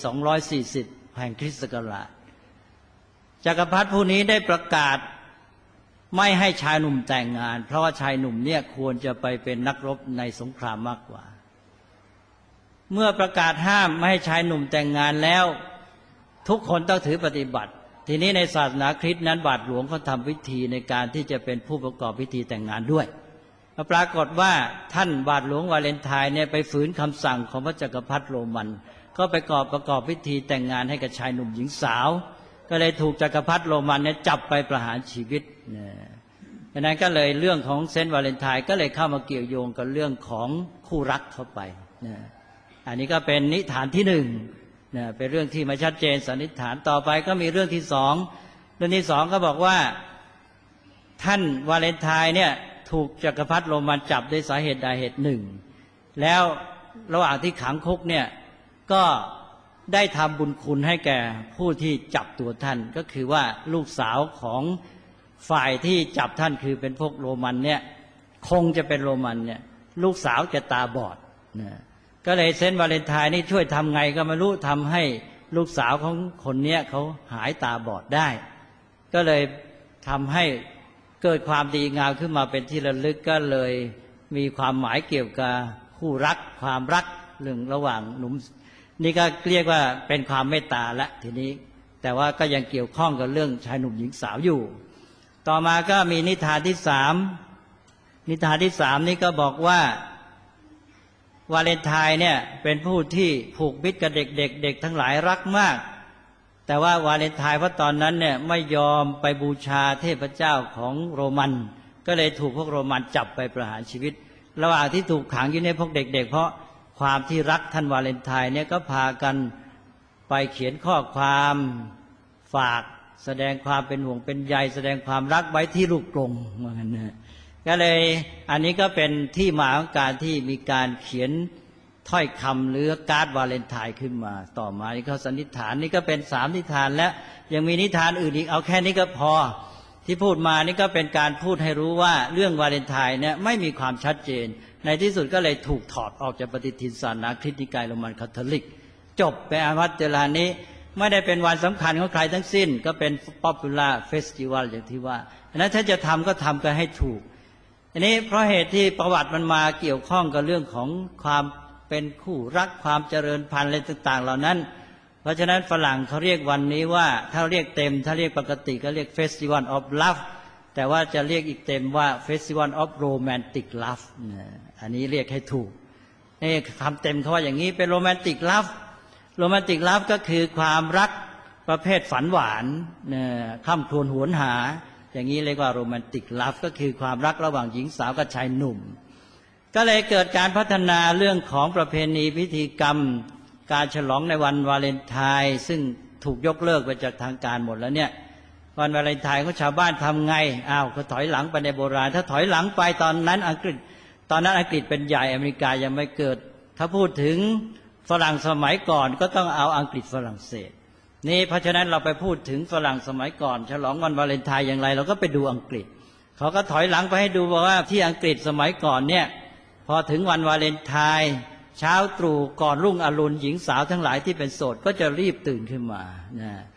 240แห่งคริสต์ศักราชจักรพรรดิผู้นี้ได้ประกาศไม่ให้ชายหนุ่มแต่งงานเพราะว่าชายหนุ่มเนี่ยควรจะไปเป็นนักรบในสงครามมากกว่าเมื่อประกาศห้ามไม่ให้ชายหนุ่มแต่งงานแล้วทุกคนต้องถือปฏิบัติทีนี้ในศาสนาคริสต์นั้นบาทหลวงเขาทำพิธีในการที่จะเป็นผู้ประกอบพิธีแต่งงานด้วยปรากฏว่าท่านบาทหลวงวาเลนไทน์เนี่ยไปฝืนคำสั่งของพระจักรพรรดิโรมันก็ไปประกอบพิธีแต่งงานให้กับชายหนุ่มหญิงสาวก็เลยถูกจักรพรรดิโรมันเนี่ยจับไปประหารชีวิตดังนั้นก็เลยเรื่องของเซนต์วาเลนไทน์ก็เลยเข้ามาเกี่ยวโยงกับเรื่องของคู่รักเข้าไปอันนี้ก็เป็นนิทานที่หนึ่งเป็นเรื่องที่ไม่ชัดเจนสันนิษฐานต่อไปก็มีเรื่องที่สองเรื่องที่สองก็บอกว่าท่านวาเลนไทน์เนี่ยถูกจักรพรรดิโรมันจับด้วยสาเหตุใดเหตุหนึ่งแล้วระหว่างที่ขังคุกเนี่ยก็ได้ทำบุญคุณให้แก่ผู้ที่จับตัวท่านก็คือว่าลูกสาวของฝ่ายที่จับท่านคือเป็นพวกโรมันเนี่ยคงจะเป็นโรมันเนี่ยลูกสาวจะตาบอดก็เลยเซนต์วาเลนไทน์นี่ช่วยทำไงก็ไม่รู้ทำให้ลูกสาวของคนเนี้ยเขาหายตาบอดได้ก็เลยทำให้เกิดความดีงามขึ้นมาเป็นที่ระลึกก็เลยมีความหมายเกี่ยวกับคู่รักความรักเรื่องระหว่างหนุ่มนี่ก็เรียกว่าเป็นความเมตตาละทีนี้แต่ว่าก็ยังเกี่ยวข้องกับเรื่องชายหนุ่มหญิงสาวอยู่ต่อมาก็มีนิทานที่สามนิทานที่สามนี่ก็บอกว่าวาเลนไทน์เนี่ยเป็นผู้ที่ผูกมิตรกับเด็กๆ เด็กทั้งหลายรักมากแต่ว่าวาเลนไทน์เพราะตอนนั้นเนี่ยไม่ยอมไปบูชาเทพเจ้าของโรมันก็เลยถูกพวกโรมันจับไปประหารชีวิตระหว่างที่ถูกขังอยู่ในพวกเด็กๆเพราะความที่รักท่านวาเลนไทน์เนี่ยก็พากันไปเขียนข้อความฝากแสดงความเป็นห่วงเป็นใยแสดงความรักไว้ที่ลูกกรงเหมือนกันนะก็เลยอันนี้ก็เป็นที่มาของการที่มีการเขียนถ้อยคำหรือการ์ดวาเลนไทน์ขึ้นมาต่อมานี่เขาสันนิษฐานนี่ก็เป็น3นิทานแล้วยังมีนิทานอื่นอีกเอาแค่นี้ก็พอที่พูดมานี่ก็เป็นการพูดให้รู้ว่าเรื่องวาเลนไทน์เนี่ยไม่มีความชัดเจนในที่สุดก็เลยถูกถอดออกจากปฏิทินศาสนาคริสต์นิกายโรมันคาทอลิกจบไปอาวัตเจลานี้ไม่ได้เป็นวันสำคัญของใครทั้งสิ้นก็เป็น popular festival อย่างที่ว่าอันนั้นถ้าจะทำก็ทำกันให้ถูกอันนี้เพราะเหตุที่ประวัติมันมาเกี่ยวข้องกับเรื่องของความเป็นคู่รักความเจริญพันธุ์อะไรต่างๆเหล่านั้นเพราะฉะนั้นฝรั่งเขาเรียกวันนี้ว่าถ้าเรียกเต็มถ้าเรียกปกติก็เรียก Festival of Love แต่ว่าจะเรียกอีกเต็มว่า Festival of Romantic Love อันนี้เรียกให้ถูกนี่คำเต็มเขาว่าอย่างนี้เป็น Romantic Love Romantic Love ก็คือความรักประเภทฝันหวานค่ำครวญหวนหาอย่างนี้เรียกว่าโรแมนติกลัฟก็คือความรักระหว่างหญิงสาวกับชายหนุ่มก็เลยเกิดการพัฒนาเรื่องของประเพณีพิธีกรรมการฉลองในวันวาเลนไทน์ซึ่งถูกยกเลิกไปจากทางการหมดแล้วเนี่ยวันวาเลนไทน์ของชาวบ้านทำไงก็ถอยหลังไปในโบราณถ้าถอยหลังไปตอนนั้นอังกฤษเป็นใหญ่อเมริกายังไม่เกิดถ้าพูดถึงฝรั่งสมัยก่อนก็ต้องเอาอังกฤษฝรั่งเศสนี่เพราะฉะนั้นเราไปพูดถึงฝรั่งสมัยก่อนฉลองวันวาเลนไทน์อย่างไรเราก็ไปดูอังกฤษเขาก็ถอยหลังไปให้ดูบอกว่าที่อังกฤษสมัยก่อนเนี่ยพอถึงวันวาเลนไทน์เช้าตรู่ก่อนรุ่งอรุณหญิงสาวทั้งหลายที่เป็นโสดก็จะรีบตื่นขึ้นมา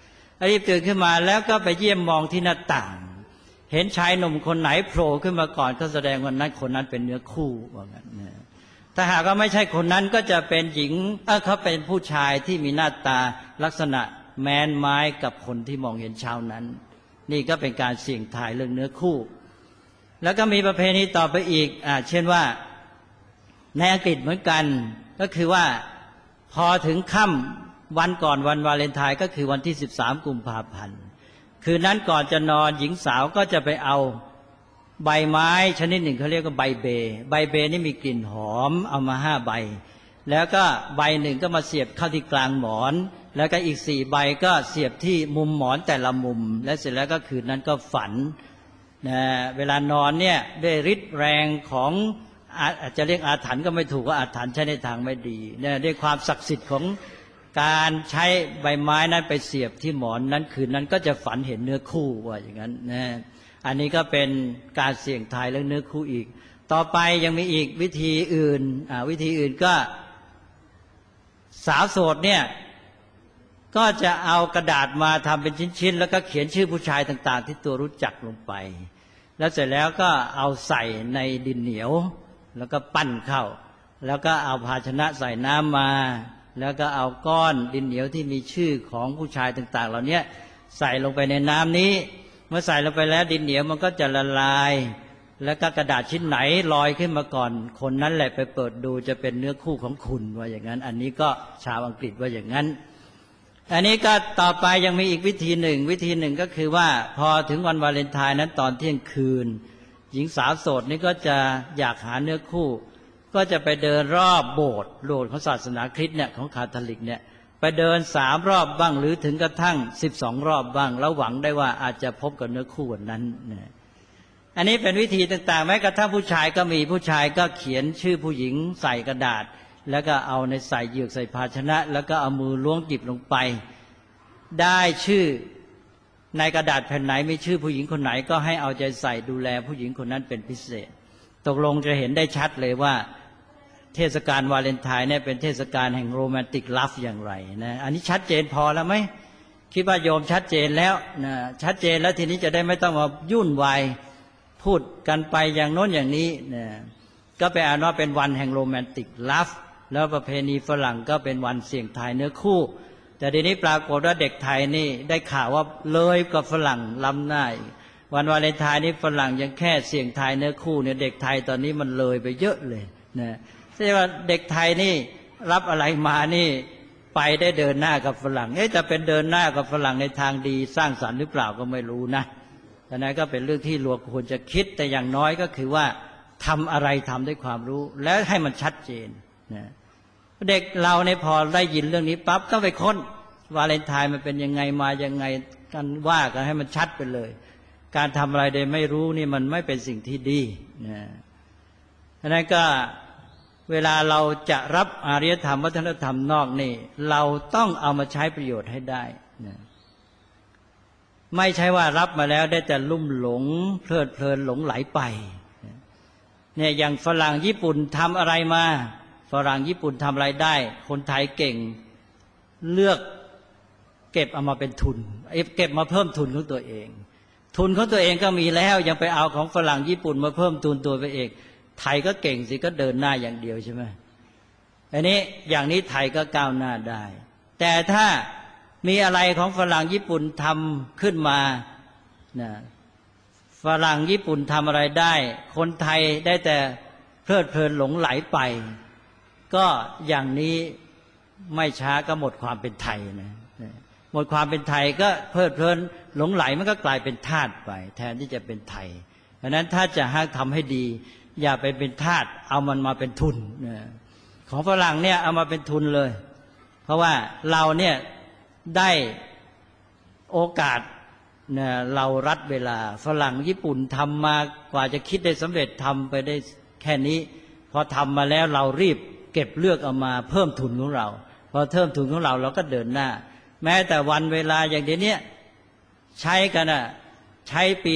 รีบตื่นขึ้นมาแล้วก็ไปเยี่ยมมองที่หน้าต่าง เห็นชายหนุ่มคนไหนโผล่ขึ้นมาก่อนก็แสดงว่านั้นคนนั้นเป็นเนื้อคู่ว่างั้นนะถ้าหากว่าไม่ใช่คนนั้นก็จะเป็นหญิงเขาเป็นผู้ชายที่มีหน้าตาลักษณะแมนไม้กับคนที่มองเห็นชาวนั้นนี่ก็เป็นการเสี่ยงทายเรื่องเนื้อคู่แล้วก็มีประเพณีต่อไปอีกเช่นว่าในอังกฤษเหมือนกันก็คือว่าพอถึงค่ำวันก่อนวันวาเลนไทน์ก็คือวันที่13กุมภาพันธ์คืนนั้นก่อนจะนอนหญิงสาวก็จะไปเอาใบไม้ชนิดหนึ่งเขาเรียกว่าใบเบใบเบนี่มีกลิ่นหอมเอามา5 ใบแล้วก็ใบหนึ่งก็มาเสียบเข้าที่กลางหมอนแล้วก็อีก4 ใบก็เสียบที่มุมหมอนแต่ละมุมและเสร็จแล้วก็คืนนั้นก็ฝันนะเวลานอนเนี่ยด้วยฤทธิ์แรงของอาจจะเรียกอาถรรพ์ก็ไม่ถูกว่าอาถรรพ์ใช้ในทางไม่ดีเนี่ยด้วยความศักดิ์สิทธิ์ของการใช้ใบไม้นั้นไปเสียบที่หมอนนั้นคืนนั้นก็จะฝันเห็นเนื้อคู่ว่าอย่างนั้นนะอันนี้ก็เป็นการเสี่ยงทายเรื่องเนื้อคู่อีกต่อไปยังมีอีกวิธีอื่นวิธีอื่นก็สาวโสดเนี่ยก็จะเอากระดาษมาทำเป็นชิ้นๆแล้วก็เขียนชื่อผู้ชายต่างๆที่ตัวรู้จักลงไปแล้วเสร็จแล้วก็เอาใส่ในดินเหนียวแล้วก็ปั้นเข้าแล้วก็เอาภาชนะใส่น้ำมาแล้วก็เอาก้อนดินเหนียวที่มีชื่อของผู้ชายต่างๆเหล่านี้ใส่ลงไปในน้ำนี้เมื่อใส่ลงไปแล้วดินเหนียวมันก็จะละลายแล้วก็กระดาษชิ้นไหนลอยขึ้นมาก่อนคนนั้นแหละไปเปิดดูจะเป็นเนื้อคู่ของคุณว่าอย่างนั้นอันนี้ก็ชาวอังกฤษว่าอย่างนั้นอันนี้ก็ต่อไปยังมีอีกวิธีหนึ่งก็คือว่าพอถึงวันวาเลนไทน์นั้นตอนเที่ยงคืนหญิงสาวโสดนี่ก็จะอยากหาเนื้อคู่ก็จะไปเดินรอบโบสถ์ของศาสนาคริสต์เนี่ยของคาทอลิกเนี่ยไปเดิน3 รอบบ้างหรือถึงกระทั่ง12 รอบบ้างแล้วหวังได้ว่าอาจจะพบกับเนื้อคู่วันนั้นนะอันนี้เป็นวิธีต่างๆแม้กระทั่งผู้ชายก็มีผู้ชายก็เขียนชื่อผู้หญิงใส่กระดาษแล้วก็เอาในใส่เหยือกใส่ภาชนะแล้วก็เอามือล้วงจิบลงไปได้ชื่อในกระดาษแผ่นไหนมีชื่อผู้หญิงคนไหนก็ให้เอาใจใส่ดูแลผู้หญิงคนนั้นเป็นพิเศษตกลงจะเห็นได้ชัดเลยว่าเทศกาลวาเลนไทน์เนี่ยเป็นเทศกาลแห่งโรแมนติกลัฟอย่างไรนะอันนี้ชัดเจนพอแล้วไหมคิดว่าโยมชัดเจนแล้วนะชัดเจนแล้วทีนี้จะได้ไม่ต้องมายุ่นวายพูดกันไปอย่างโน้นอย่างนี้นะก็ไปอ่านว่าเป็นวันแห่งโรแมนติกลัฟแล้วประเพณีฝรั่งก็เป็นวันเสี่ยงทายเนื้อคู่แต่ทีนี้ปรากฏว่าเด็กไทยนี่ได้ข่าวว่าเลยกับฝรั่งล้ำหน้าวันวาเลนไทน์นี่ฝรั่งยังแค่เสี่ยงทายเนื้อคู่เนี่ยเด็กไทยตอนนี้มันเลยไปเยอะเลยนะแสดงว่าเด็กไทยนี่รับอะไรมานี่ไปได้เดินหน้ากับฝรั่งจะเป็นเดินหน้ากับฝรั่งในทางดีสร้างสรรค์หรือเปล่าก็ไม่รู้นะแต่นั้นก็เป็นเรื่องที่หลวงควรจะคิดแต่อย่างน้อยก็คือว่าทำอะไรทำด้วยความรู้และให้มันชัดเจนนะเด็กเราในพอได้ยินเรื่องนี้ปั๊บก็ไปค้นวาเลนไทน์มันเป็นยังไงมายังไงกันว่ากันให้มันชัดไปเลยการทำอะไรโดยไม่รู้นี่มันไม่เป็นสิ่งที่ดีนะฉะนั้นก็เวลาเราจะรับอารยธรรมวัฒนธรรมนอกนี่เราต้องเอามาใช้ประโยชน์ให้ได้นะไม่ใช่ว่ารับมาแล้วได้แต่ลุ่มหลงเพลิดเพลินหลงไหลไปเนี่ยอย่างฝรั่งญี่ปุ่นทำอะไรมาฝรั่งญี่ปุ่นทำอะไรได้คนไทยเก่งเลือกเก็บเอามาเป็นทุนเก็บมาเพิ่มทุนของตัวเองทุนของตัวเองก็มีแล้วยังไปเอาของฝรั่งญี่ปุ่นมาเพิ่มทุนตัวไปเองไทยก็เก่งสิก็เดินหน้าอย่างเดียวใช่ไหมอันนี้อย่างนี้ไทยก็ก้าวหน้าได้แต่ถ้ามีอะไรของฝรั่งญี่ปุ่นทำขึ้นมานะฝรั่งญี่ปุ่นทำอะไรได้คนไทยได้แต่เพลิดเพลินหลงไหลไปก็อย่างนี้ไม่ช้าก็หมดความเป็นไทยนะหมดความเป็นไทยก็เพลิดเพลินหลงไหลมันก็กลายเป็นทาสไปแทนที่จะเป็นไทยเพราะนั้นถ้าจะให้ทำให้ดีอย่าไปเป็นทาสเอามันมาเป็นทุนของฝรั่งเนี่ยเอามาเป็นทุนเลยเพราะว่าเราเนี่ยได้โอกาสเรารัดเวลาฝรั่งญี่ปุ่นทำมากว่าจะคิดได้สำเร็จทำไปได้แค่นี้พอทำมาแล้วเรารีบเก็บเลือกเอามาเพิ่มทุนของเราพอเพิ่มทุนของเราเราก็เดินหน้าแม้แต่วันเวลาอย่างเดี๋ยวนี้ใช้กันใช้ปี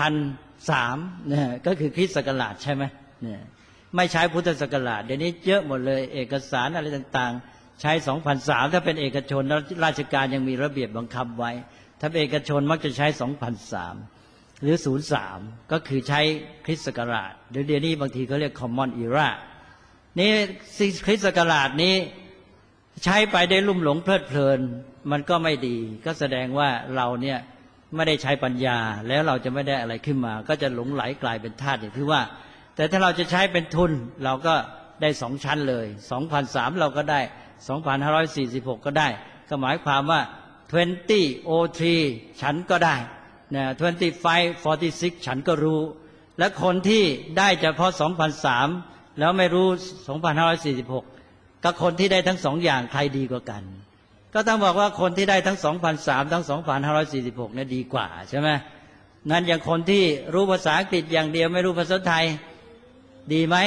2003เนี่ยก็คือคริสต์ศักราชใช่ไหมเนี่ยไม่ใช้พุทธศักราชเดี๋ยวนี้เยอะหมดเลยเอกสารอะไรต่างๆใช้2003ถ้าเป็นเอกชนแล้วราชการยังมีระเบียบบังคับไว้ถ้าเอกชนมักจะใช้ 2003 หรือ 03 ก็คือใช้คริสต์ศักราชเดี๋ยวนี้บางทีเขาเรียก Common Era นี่คริสต์ศักราชนี้ใช้ไปได้ลุ่มหลงเพลิดเพลินมันก็ไม่ดีก็แสดงว่าเราเนี่ยไม่ได้ใช้ปัญญาแล้วเราจะไม่ได้อะไรขึ้นมาก็จะหลงไหลกลายเป็นทาสอย่างที่ว่าแต่ถ้าเราจะใช้เป็นทุนเราก็ได้2ชั้นเลย 2003 เราก็ได้ 2546 ก็ได้ก็หมายความว่า 2003 ฉันก็ได้นะ25 46 ฉันก็รู้และคนที่ได้เฉพาะ 2003 แล้วไม่รู้ 2546 กับคนที่ได้ทั้งสองอย่างใครดีกว่ากันก็ต้องบอกว่าคนที่ได้ทั้ง 2003 ทั้ง 2546 เนี่ยดีกว่าใช่ไหมงั้นอย่างคนที่รู้ภาษาอังกฤษอย่างเดียวไม่รู้ภาษาไทยดีไหม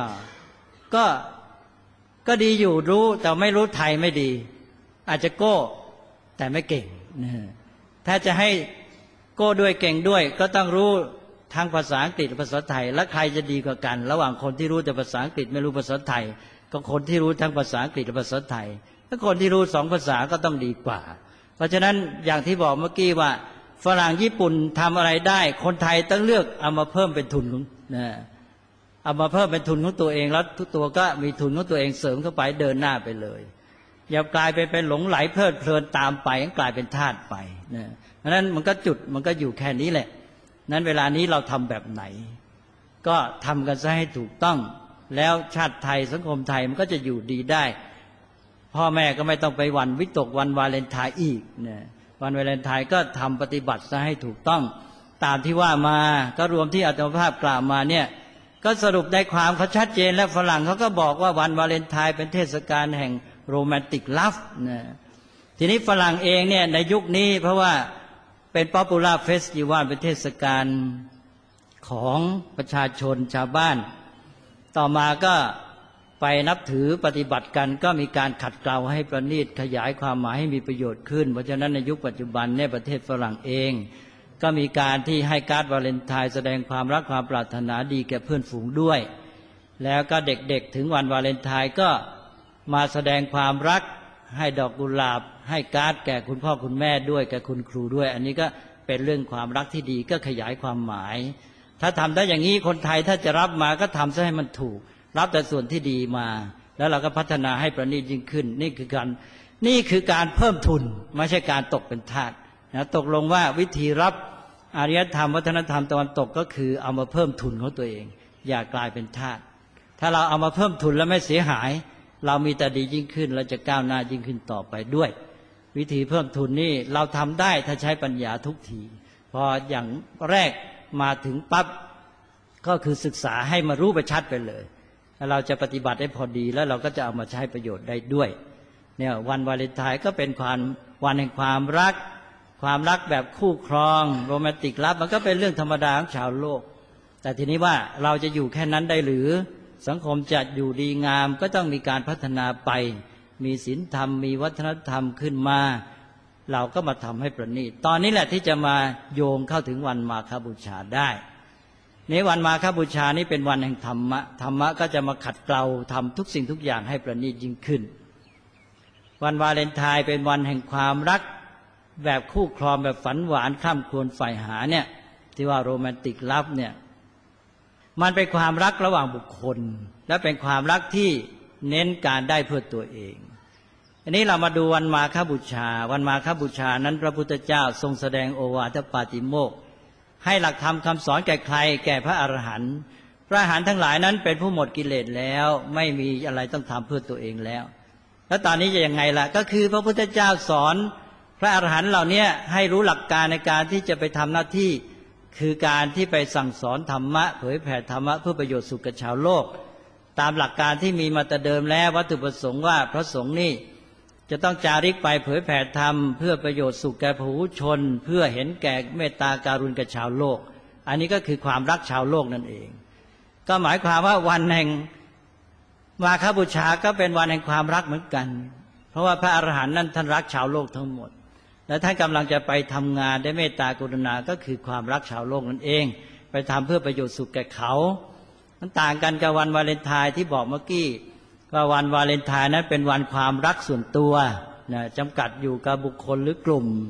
ก็ดีอยู่รู้แต่ไม่รู้ไทยไม่ดีอาจจะโก้แต่ไม่เก่งถ้าจะให้โก้ด้วยเก่งด้วยก็ต้องรู้ทั้งภาษาอังกฤษและภาษาไทยแล้วใครจะดีกว่ากันระหว่างคนที่รู้แต่ภาษาอังกฤษไม่รู้ภาษาไทยก็คนที่รู้ทั้งภาษาอังกฤษและภาษาไทยถ้าคนที่รู้2 ภาษาก็ต้องดีกว่าเพราะฉะนั้นอย่างที่บอกเมื่อกี้ว่าฝรั่งญี่ปุ่นทำอะไรได้คนไทยต้องเลือกเอามาเพิ่มเป็นทุนเอามาเพิ่มเป็นทุนของตัวเองแล้วทุกตัวก็มีทุนของตัวเองเสริมเข้าไปเดินหน้าไปเลยอย่ากลายเป็นหลงไหลเพลิดเพลินตามไปกลายเป็นทาสไปเพราะฉะนั้นมันก็อยู่แค่นี้แหละนั้นเวลานี้เราทำแบบไหนก็ทำกันซะให้ถูกต้องแล้วชาติไทยสังคมไทยมันก็จะอยู่ดีได้พ่อแม่ก็ไม่ต้องไปหวั่นวิตกวันวาเลนไทน์อีกวันวาเลนไทน์ก็ทำปฏิบัติซะให้ถูกต้องตามที่ว่ามาก็รวมที่อาตมาภาพกล่าวมาเนี่ยก็สรุปได้ความเขาชัดเจนและฝรั่งเขาก็บอกว่าวันวาเลนไทน์เป็นเทศกาลแห่งโรแมนติกลัฟทีนี้ฝรั่งเองเนี่ยในยุคนี้เพราะว่าเป็นป๊อปปูล่าเฟสติวัลเป็นเทศกาลของประชาชนชาวบ้านต่อมาก็ไปนับถือปฏิบัติกันก็มีการขัดเกลาให้ประณีตขยายความหมายให้มีประโยชน์ขึ้นเพราะฉะนั้นในยุคปัจจุบันในประเทศฝรั่งเองก็มีการที่ให้การ์ดวาเลนไทน์แสดงความรักความปรารถนาดีแก่เพื่อนฝูงด้วยแล้วก็เด็กๆถึงวันวาเลนไทน์ก็มาแสดงความรักให้ดอกกุหลาบให้การ์ดแก่คุณพ่อคุณแม่ด้วยแก่คุณครูด้วยอันนี้ก็เป็นเรื่องความรักที่ดีก็ขยายความหมายถ้าทำได้อย่างนี้คนไทยถ้าจะรับมาก็ทำซะให้มันถูกรับแต่ส่วนที่ดีมาแล้วเราก็พัฒนาให้ประณีตยิ่งขึ้นนี่คือการเพิ่มทุนไม่ใช่การตกเป็นทาสตกลงว่าวิธีรับอารยธรรมวัฒนธรรมตะวันตกก็คือเอามาเพิ่มทุนของตัวเองอย่ากลายเป็นทาสถ้าเราเอามาเพิ่มทุนแล้วไม่เสียหายเรามีแต่ดียิ่งขึ้นและจะก้าวหน้ายิ่งขึ้นต่อไปด้วยวิธีเพิ่มทุนนี่เราทำได้ถ้าใช้ปัญญาทุกทีพออย่างแรกมาถึงปั๊บก็คือศึกษาให้มารู้ไปชัดไปเลยแล้วเราจะปฏิบัติได้พอดีแล้วเราก็จะเอามาใช้ประโยชน์ได้ด้วยเนี่ยวันวาเลนไทน์ก็เป็นวันแห่งความรักแบบคู่ครองโรแมนติกลับมันก็เป็นเรื่องธรรมดาของชาวโลกแต่ทีนี้ว่าเราจะอยู่แค่นั้นได้หรือสังคมจะอยู่ดีงามก็ต้องมีการพัฒนาไปมีศีลธรรมมีวัฒนธรรมขึ้นมาเราก็มาทำให้ประณีตตอนนี้แหละที่จะมาโยงเข้าถึงวันมาฆบูชาได้ในวันมาฆบูชานี้เป็นวันแห่งธรรมะก็จะมาขัดเกลาทำทุกสิ่งทุกอย่างให้ประณีตยิ่งขึ้นวันวาเลนไทน์เป็นวันแห่งความรักแบบคู่ครองแบบฝันหวานข้ามควรใฝ่หาเนี่ยที่ว่าโรแมนติกลัฟเนี่ยมันเป็นความรักระหว่างบุคคลและเป็นความรักที่เน้นการได้เพื่อตัวเองอันนี้เรามาดูวันมาฆบูชาวันมาฆบูชานั้นพระพุทธเจ้าทรงแสดงโอวาทปาติโมกข์ให้หลักธรรมคำสอนแก่ใครแก่พระอรหันต์พระอรหันต์ทั้งหลายนั้นเป็นผู้หมดกิเลสแล้วไม่มีอะไรต้องทำเพื่อตัวเองแล้วแล้วตอนนี้จะยังไงล่ะก็คือพระพุทธเจ้าสอนพระอรหันต์เหล่านี้ให้รู้หลักการในการที่จะไปทำหน้าที่คือการที่ไปสั่งสอนธรรมะเผยแผ่ธรรมะเพื่อประโยชน์สุขแก่ชาวโลกตามหลักการที่มีมาแต่เดิมแล้ววัตถุประสงค์ว่าพระสงฆ์นี่จะต้องจาริกไปเผยแผ่ธรรมเพื่อประโยชน์สุขแก่ผู้ชนเพื่อเห็นแก่เมตตาการุณแก่ชาวโลกอันนี้ก็คือความรักชาวโลกนั่นเองก็หมายความว่าวันแห่งมาฆบูชาก็เป็นวันแห่งความรักเหมือนกันเพราะว่าพระอรหันต์นั้นท่านรักชาวโลกทั้งหมดและท่านกำลังจะไปทำงานได้เมตตากรุณาก็คือความรักชาวโลกนั่นเองไปทำเพื่อประโยชน์สุขแก่เขามันต่างกันกับวันวาเลนไทน์ที่บอกเมื่อกี้ว่าวันวาเลนไทน์นั้นเป็นวันความรักส่วนตัวจำกัดอยู่กับบุคคลหรือกลุ่ม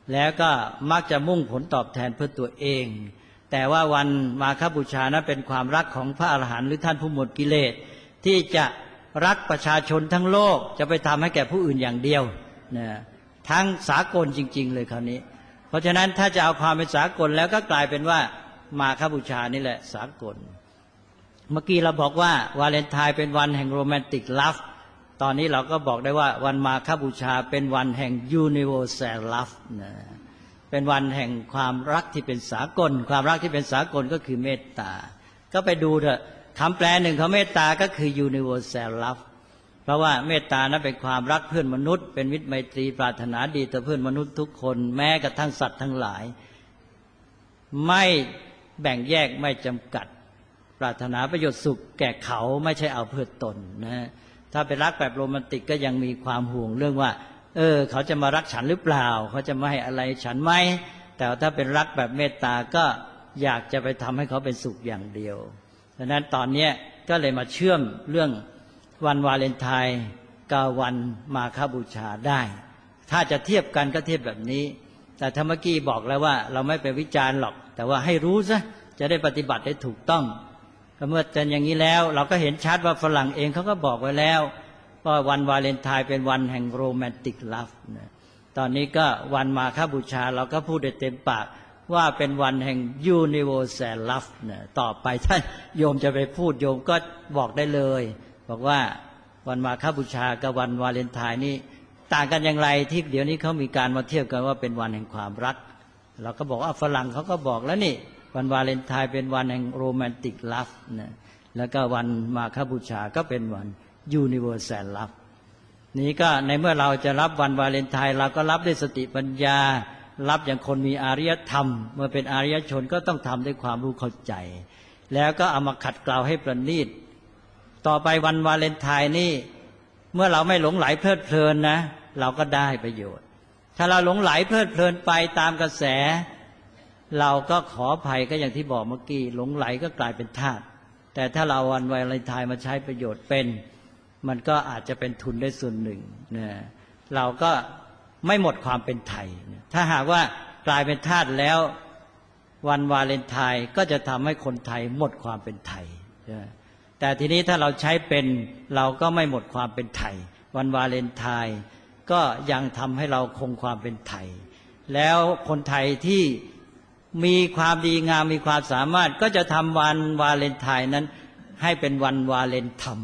แล้วก็มักจะมุ่งผลตอบแทนเพื่อตัวเองแต่ว่าวันมาฆบูชานั้นเป็นความรักของพระอรหันต์หรือท่านผู้หมดกิเลสที่จะรักประชาชนทั้งโลกจะไปทำให้แก่ผู้อื่นอย่างเดียวนะทั้งสากลจริงๆเลยคราวนี้เพราะฉะนั้นถ้าจะเอาความเป็นสากลแล้วก็กลายเป็นว่ามาฆบูชานี่แหละสากลเมื่อกี้เราบอกว่าวาเลนไทน์เป็นวันแห่งโรแมนติกลัฟตอนนี้เราก็บอกได้ว่าวันมาฆบูชาเป็นวันแห่ง universal love นะเป็นวันแห่งความรักที่เป็นสากลความรักที่เป็นสากลก็คือเมตตาก็ไปดูเถอะคำแปลหนึ่งของเมตตาก็คือ universal love เพราะว่าเมตตานั้นเป็นความรักเพื่อนมนุษย์เป็นมิตรไมตรีปรารถนาดีต่อเพื่อนมนุษย์ทุกคนแม้กระทั่งสัตว์ทั้งหลายไม่แบ่งแยกไม่จำกัดปรารถนาประโยชน์สุขแก่เขาไม่ใช่เอาเพื่อตนนะถ้าเป็นรักแบบโรแมนติกก็ยังมีความห่วงเรื่องว่าเขาจะมารักฉันหรือเปล่าเขาจะมาให้อะไรฉันไหมแต่ถ้าเป็นรักแบบเมตตาก็อยากจะไปทำให้เขาเป็นสุขอย่างเดียวดังนั้นตอนนี้ก็เลยมาเชื่อมเรื่องวันวาเลนไทน์กับวันมาฆบูชาได้ถ้าจะเทียบกันก็เทียบแบบนี้แต่ธรรมกี้บอกแล้วว่าเราไม่ไปวิจารณ์หรอกแต่ว่าให้รู้ซะจะได้ปฏิบัติได้ถูกต้องเมื่อเป็นอย่างนี้แล้วเราก็เห็นชัดว่าฝรั่งเองเขาก็บอกไว้แล้วว่าวันวาเลนไทน์เป็นวันแห่งโรแมนติกลัฟนะตอนนี้ก็วันมาฆบูชาเราก็พูดได้เต็มปากว่าเป็นวันแห่ง universal love นะต่อไปท่านโยมจะไปพูดโยมก็บอกได้เลยบอกว่าวันมาฆบูชากับวันวาเลนไทน์นี่ต่างกันอย่างไรที่เดี๋ยวนี้เขามีการมาเทียบกันว่าเป็นวันแห่งความรักเราก็บอกว่าฝรั่งเขาก็บอกแล้วนี่วันวาเลนไทน์เป็นวันแห่งโรแมนติกลัฟนะแล้วก็วันมาฆบูชาก็เป็นวันuniversal love นี้ก็ในเมื่อเราจะรับวันวาเลนไทน์เราก็รับด้วยสติปัญญารับอย่างคนมีอารยธรรมเมื่อเป็นอารยชนก็ต้องทำด้วยความรู้เข้าใจแล้วก็เอามาขัดเกลาให้ประณีตต่อไปวันวาเลนไทน์นี่เมื่อเราไม่หลงไหลเพลิดเพลินนะเราก็ได้ประโยชน์ถ้าเราหลงไหลเพลิดเพลินไปตามกระแสเราก็ขออภัยก็อย่างที่บอกเมื่อกี้หลงไหลก็กลายเป็นทาสแต่ถ้าเราวันวาเลนไทน์มาใช้ประโยชน์เป็นมันก็อาจจะเป็นทุนได้ส่วนหนึ่งนะเราก็ไม่หมดความเป็นไทยถ้าหากว่ากลายเป็นทาสแล้ววันวาเลนไทน์ก็จะทำให้คนไทยหมดความเป็นไทยแต่ทีนี้ถ้าเราใช้เป็นเราก็ไม่หมดความเป็นไทยวันวาเลนไทน์ก็ยังทำให้เราคงความเป็นไทยแล้วคนไทยที่มีความดีงามมีความสามารถก็จะทำวันวาเลนไทน์นั้นให้เป็นวันวาเลนธรรม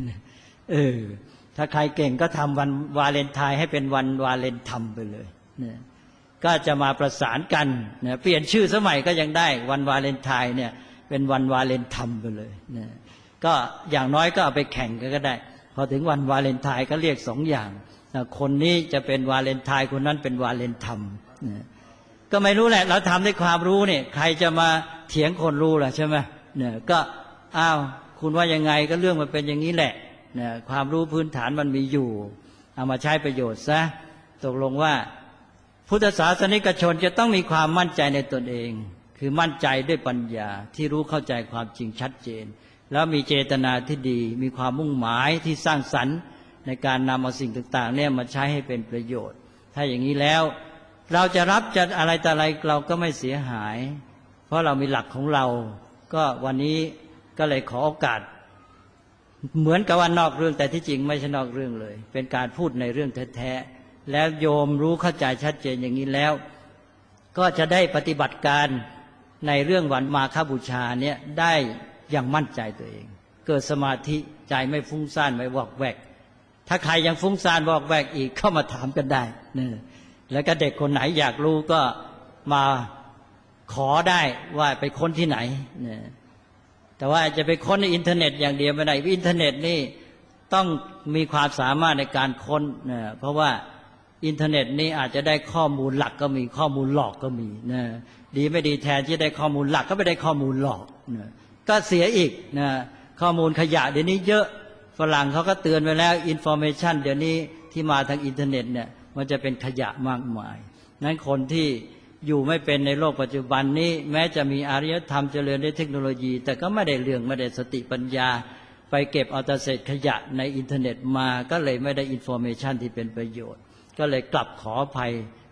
ถ้าใครเก่งก็ทำวันวาเลนไทน์ให้เป็นวันวาเลนธรรมไปเลยเนี่ยก็จะมาประสานกันเนี่ยเปลี่ยนชื่อสมัยก็ยังได้วันวาเลนไทน์เนี่ยเป็นวันวาเลนธรรมไปเลยเนี่ยก็อย่างน้อยก็เอาไปแข่งกันก็ได้พอถึงวันวาเลนไทน์ก็เรียกสองอย่างคนนี้จะเป็นวาเลนไทน์คนนั้นเป็นวาเลนธรรมเนี่ยก็ไม่รู้แหละเราทำด้วยความรู้เนี่ยใครจะมาเถียงคนรู้ล่ะใช่ไหมเนี่ยก็อ้าวคุณว่ายังไงก็เรื่องมันเป็นอย่างนี้แหละเนี่ยความรู้พื้นฐานมันมีอยู่เอามาใช้ประโยชน์ซะตกลงว่าพุทธศาสนิกชนจะต้องมีความมั่นใจในตนเองคือมั่นใจด้วยปัญญาที่รู้เข้าใจความจริงชัดเจนแล้วมีเจตนาที่ดีมีความมุ่งหมายที่สร้างสรรค์ในการนำเอาสิ่งต่างๆเนี่ยมาใช้ให้เป็นประโยชน์ถ้าอย่างนี้แล้วเราจะรับจะอะไรแต่อะไรเราก็ไม่เสียหายเพราะเรามีหลักของเราก็วันนี้ก็เลยขอโอกาสเหมือนกับว่านอกเรื่องแต่ที่จริงไม่ใช่นอกเรื่องเลยเป็นการพูดในเรื่องแท้ๆแล้วโยมรู้เข้าใจชัดเจนอย่างนี้แล้วก็จะได้ปฏิบัติการในเรื่องวันมาฆบูชาเนี่ยได้อย่างมั่นใจตัวเองเกิดสมาธิใจไม่ฟุ้งซ่านไม่วอกแวกถ้าใครยังฟุ้งซ่านวอกแวกอีกเข้ามาถามกันได้เนี่ยแล้วก็เด็กคนไหนอยากรู้ก็มาขอได้ว่าไปค้นที่ไหนเนี่ยแต่ว่าจะไปค้นในอินเทอร์เน็ตอย่างเดียวไม่ได้อินเทอร์เน็ตนี่ต้องมีความสามารถในการค้นนะเพราะว่าอินเทอร์เน็ตนี่อาจจะได้ข้อมูลหลักก็มีข้อมูลหลอกก็มีนะดีไม่ดีแทนที่ได้ข้อมูลหลักก็ไปได้ข้อมูลหลอกนะก็เสียอีกนะข้อมูลขยะเดี๋ยวนี้เยอะฝรั่งเขาก็เตือนไว้แล้วอินฟอร์เมชันเดี๋ยวนี้ที่มาทางอินเทอร์เน็ตเนี่ยมันจะเป็นขยะมากมายนั้นคนที่อยู่ไม่เป็นในโลกปัจจุบันนี้แม้จะมีอารยธรรมเจริญด้วยเทคโนโลยีแต่ก็ไม่ได้เรื่องไม่ได้สติปัญญาไปเก็บเอาแต่เศษขยะในอินเทอร์เน็ตมาก็เลยไม่ได้อินฟอร์เมชันที่เป็นประโยชน์ก็เลยกลับขออภัย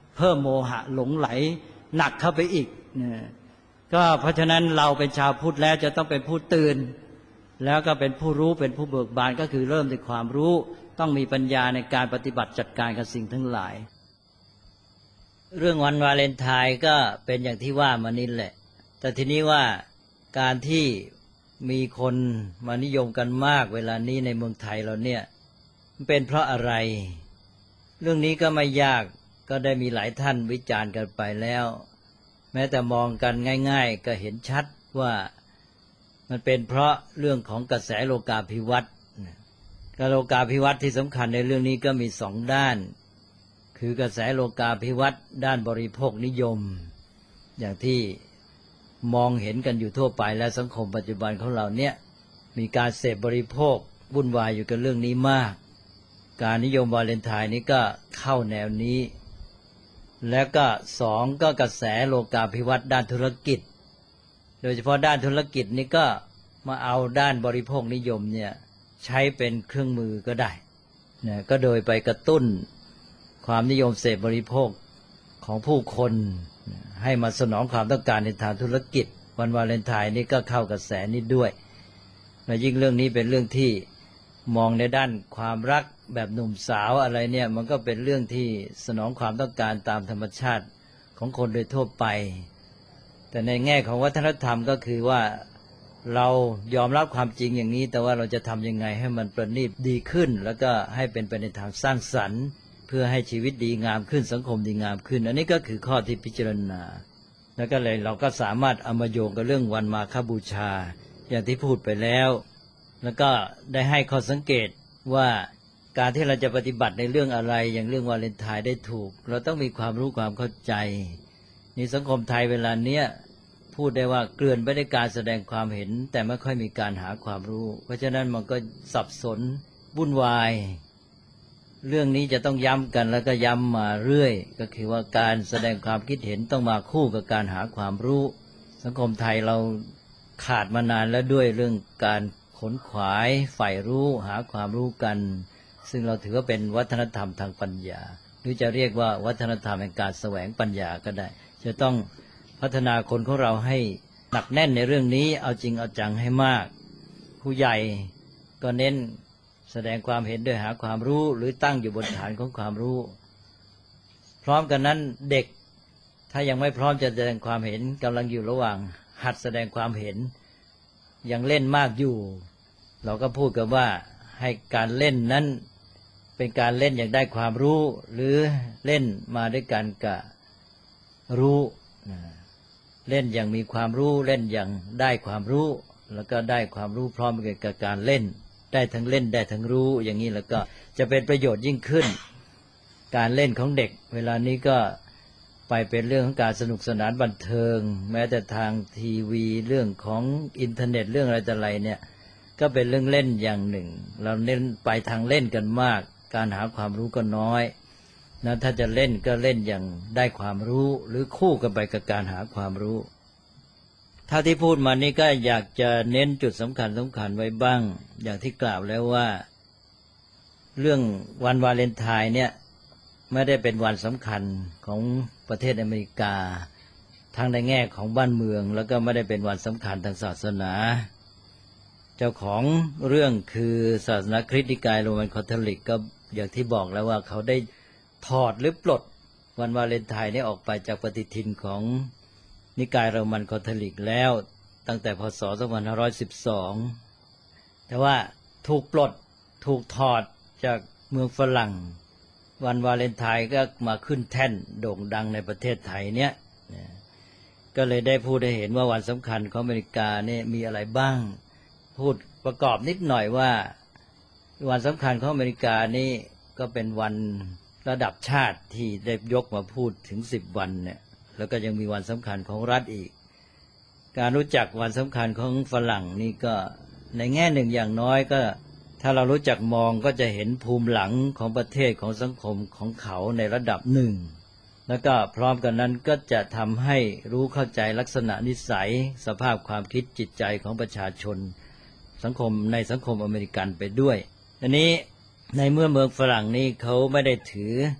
เพิ่มโมหะหลงไหลหนักเข้าไปอีกนะก็เพราะฉะนั้นเราเป็นชาวพุทธแล้วจะต้องเป็นผู้ตื่นแล้วก็เป็นผู้รู้เป็นผู้เบิกบานก็คือเริ่มด้วยความรู้ต้องมีปัญญาในการปฏิบัติจัดการกับสิ่งทั้งหลายเรื่องวันวาเลนไทน์ก็เป็นอย่างที่ว่ามานี่แหละแต่ทีนี้ว่าการที่มีคนมานิยมกันมากเวลานี้ในเมืองไทยเราเนี่ยเป็นเพราะอะไรเรื่องนี้ก็ไม่ยากก็ได้มีหลายท่านวิจารณ์กันไปแล้วแม้แต่มองกันง่ายๆก็เห็นชัดว่ามันเป็นเพราะเรื่องของกระแสโลกาภิวัตน์โลกาภิวัตน์ที่สำคัญในเรื่องนี้ก็มีสองด้านคือกระแสโลกาภิวัตน์ด้านบริโภคนิยมอย่างที่มองเห็นกันอยู่ทั่วไปและสังคมปัจจุบันของเราเนี่ยมีการเสพบริโภควุ่นวายอยู่กับเรื่องนี้มากการนิยมวาเลนไทน์นี้ก็เข้าแนวนี้แล้วก็สองก็กระแสโลกาภิวัตน์ด้านธุรกิจโดยเฉพาะด้านธุรกิจนี้ก็มาเอาด้านบริโภคนิยมเนี่ยใช้เป็นเครื่องมือก็ได้นะก็โดยไปกระตุ้นความนิยมเสพบริโภคของผู้คนให้มาสนองความต้องการในทางธุรกิจวันวาเลนไทน์นี้ก็เข้ากระแสนี้ด้วยและยิ่งเรื่องนี้เป็นเรื่องที่มองในด้านความรักแบบหนุ่มสาวอะไรเนี่ยมันก็เป็นเรื่องที่สนองความต้องการตามธรรมชาติของคนโดยทั่วไปแต่ในแง่ของวัฒนธรรมก็คือว่าเรายอมรับความจริงอย่างนี้แต่ว่าเราจะทำยังไงให้มันประณีตดีขึ้นแล้วก็ให้เป็นไปในทางสร้างสรรค์เพื่อให้ชีวิตดีงามขึ้นสังคมดีงามขึ้นอันนี้ก็คือข้อที่พิจารณาแล้วก็เลยเราก็สามารถเอามาโยงกับเรื่องวันมาฆบูชาอย่างที่พูดไปแล้วแล้วก็ได้ให้ข้อสังเกตว่าการที่เราจะปฏิบัติในเรื่องอะไรอย่างเรื่องวาเลนไทน์ได้ถูกเราต้องมีความรู้ความเข้าใจในสังคมไทยเวลาเนี้ยพูดได้ว่าเกลื่อนไปด้วยการแสดงความเห็นแต่ไม่ค่อยมีการหาความรู้เพราะฉะนั้นมันก็สับสนวุ่นวายเรื่องนี้จะต้องย้ำกันแล้วก็ย้ำมาเรื่อยก็คือว่าการแสดงความคิดเห็นต้องมาคู่กับการหาความรู้สังคมไทยเราขาดมานานแล้วด้วยเรื่องการขนขวายใฝ่รู้หาความรู้กันซึ่งเราถือว่าเป็นวัฒนธรรมทางปัญญาหรือจะเรียกว่าวัฒนธรรมแห่งการแสวงปัญญาก็ได้จะต้องพัฒนาคนของเราให้หนักแน่นในเรื่องนี้เอาจริงเอาจังให้มากผู้ใหญ่ก็เน้นแสดงความเห็นโดยหาความรู้หรือตั้งอยู่บนฐานของความรู้พร้อมกันนั้นเด็กถ้ายังไม่พร้อมจะแสดงความเห็นกำลังอยู่ระหว่างหัดแสดงความเห็นยังเล่นมากอยู่เราก็พูดกันว่าให้การเล่นนั้นเป็นการเล่นอย่างได้ความรู้หรือเล่นมาด้วยกันกับรู้เล่นอย่างมีความรู้เล่นอย่างได้ความรู้แล้วก็ได้ความรู้พร้อมกับการเล่นได้ทั้งเล่นได้ทั้งรู้อย่างนี้แล้วก็จะเป็นประโยชน์ยิ่งขึ้นการเล่นของเด็กเวลานี้ก็ไปเป็นเรื่องของการสนุกสนานบันเทิงแม้แต่ทางทีวีเรื่องของอินเทอร์เน็ตเรื่องอะไรต่ออะไรเนี่ยก็เป็นเรื่องเล่นอย่างหนึ่งเราเน้นไปทางเล่นกันมากการหาความรู้ก็น้อยนะถ้าจะเล่นก็เล่นอย่างได้ความรู้หรือคู่กันไปกับการหาความรู้ถ้าที่พูดมานี่ก็อยากจะเน้นจุดสำคัญไว้บ้างอย่างที่กล่าวแล้วว่าเรื่องวันวาเลนไทน์เนี่ยไม่ได้เป็นวันสำคัญของประเทศอเมริกาทั้งในแง่ของบ้านเมืองแล้วก็ไม่ได้เป็นวันสำคัญทางศาสนาเจ้าของเรื่องคือศาสนาคริสต์นิกายโรมันคาทอลิกก็อย่างที่บอกแล้วว่าเขาได้ถอดหรือปลดวันวาเลนไทน์นี้ออกไปจากปฏิทินของนิกายโรมันคาทอลิกแล้วตั้งแต่พศ 2512แต่ว่าถูกปลดถูกถอดจากเมืองฝรั่งวันวาเลนไทน์ก็มาขึ้นแท่นโด่งดังในประเทศไทยเนี่ยก็เลยได้พูดให้เห็นว่าวันสำคัญของอเมริกาเนี่ยมีอะไรบ้างพูดประกอบนิดหน่อยว่าวันสำคัญของอเมริกานี่ก็เป็นวันระดับชาติที่ได้ยกมาพูดถึง10 วันเนี่ยแล้วก็ยังมีวันสำคัญของรัฐอีกการรู้จักวันสำคัญของฝรั่งนี่ก็ในแง่หนึ่งอย่างน้อยก็ถ้าเรารู้จักมองก็จะเห็นภูมิหลังของประเทศของสังคมของเขาในระดับหนึ่งแล้วก็พร้อมกันนั้นก็จะทำให้รู้เข้าใจลักษณะนิสัยสภาพความคิดจิตใจของประชาชนสังคมในสังคมอเมริกันไปด้วยอันนี้ในเมื่อเมืองฝรั่งนี้เขาไม่ได้ถือว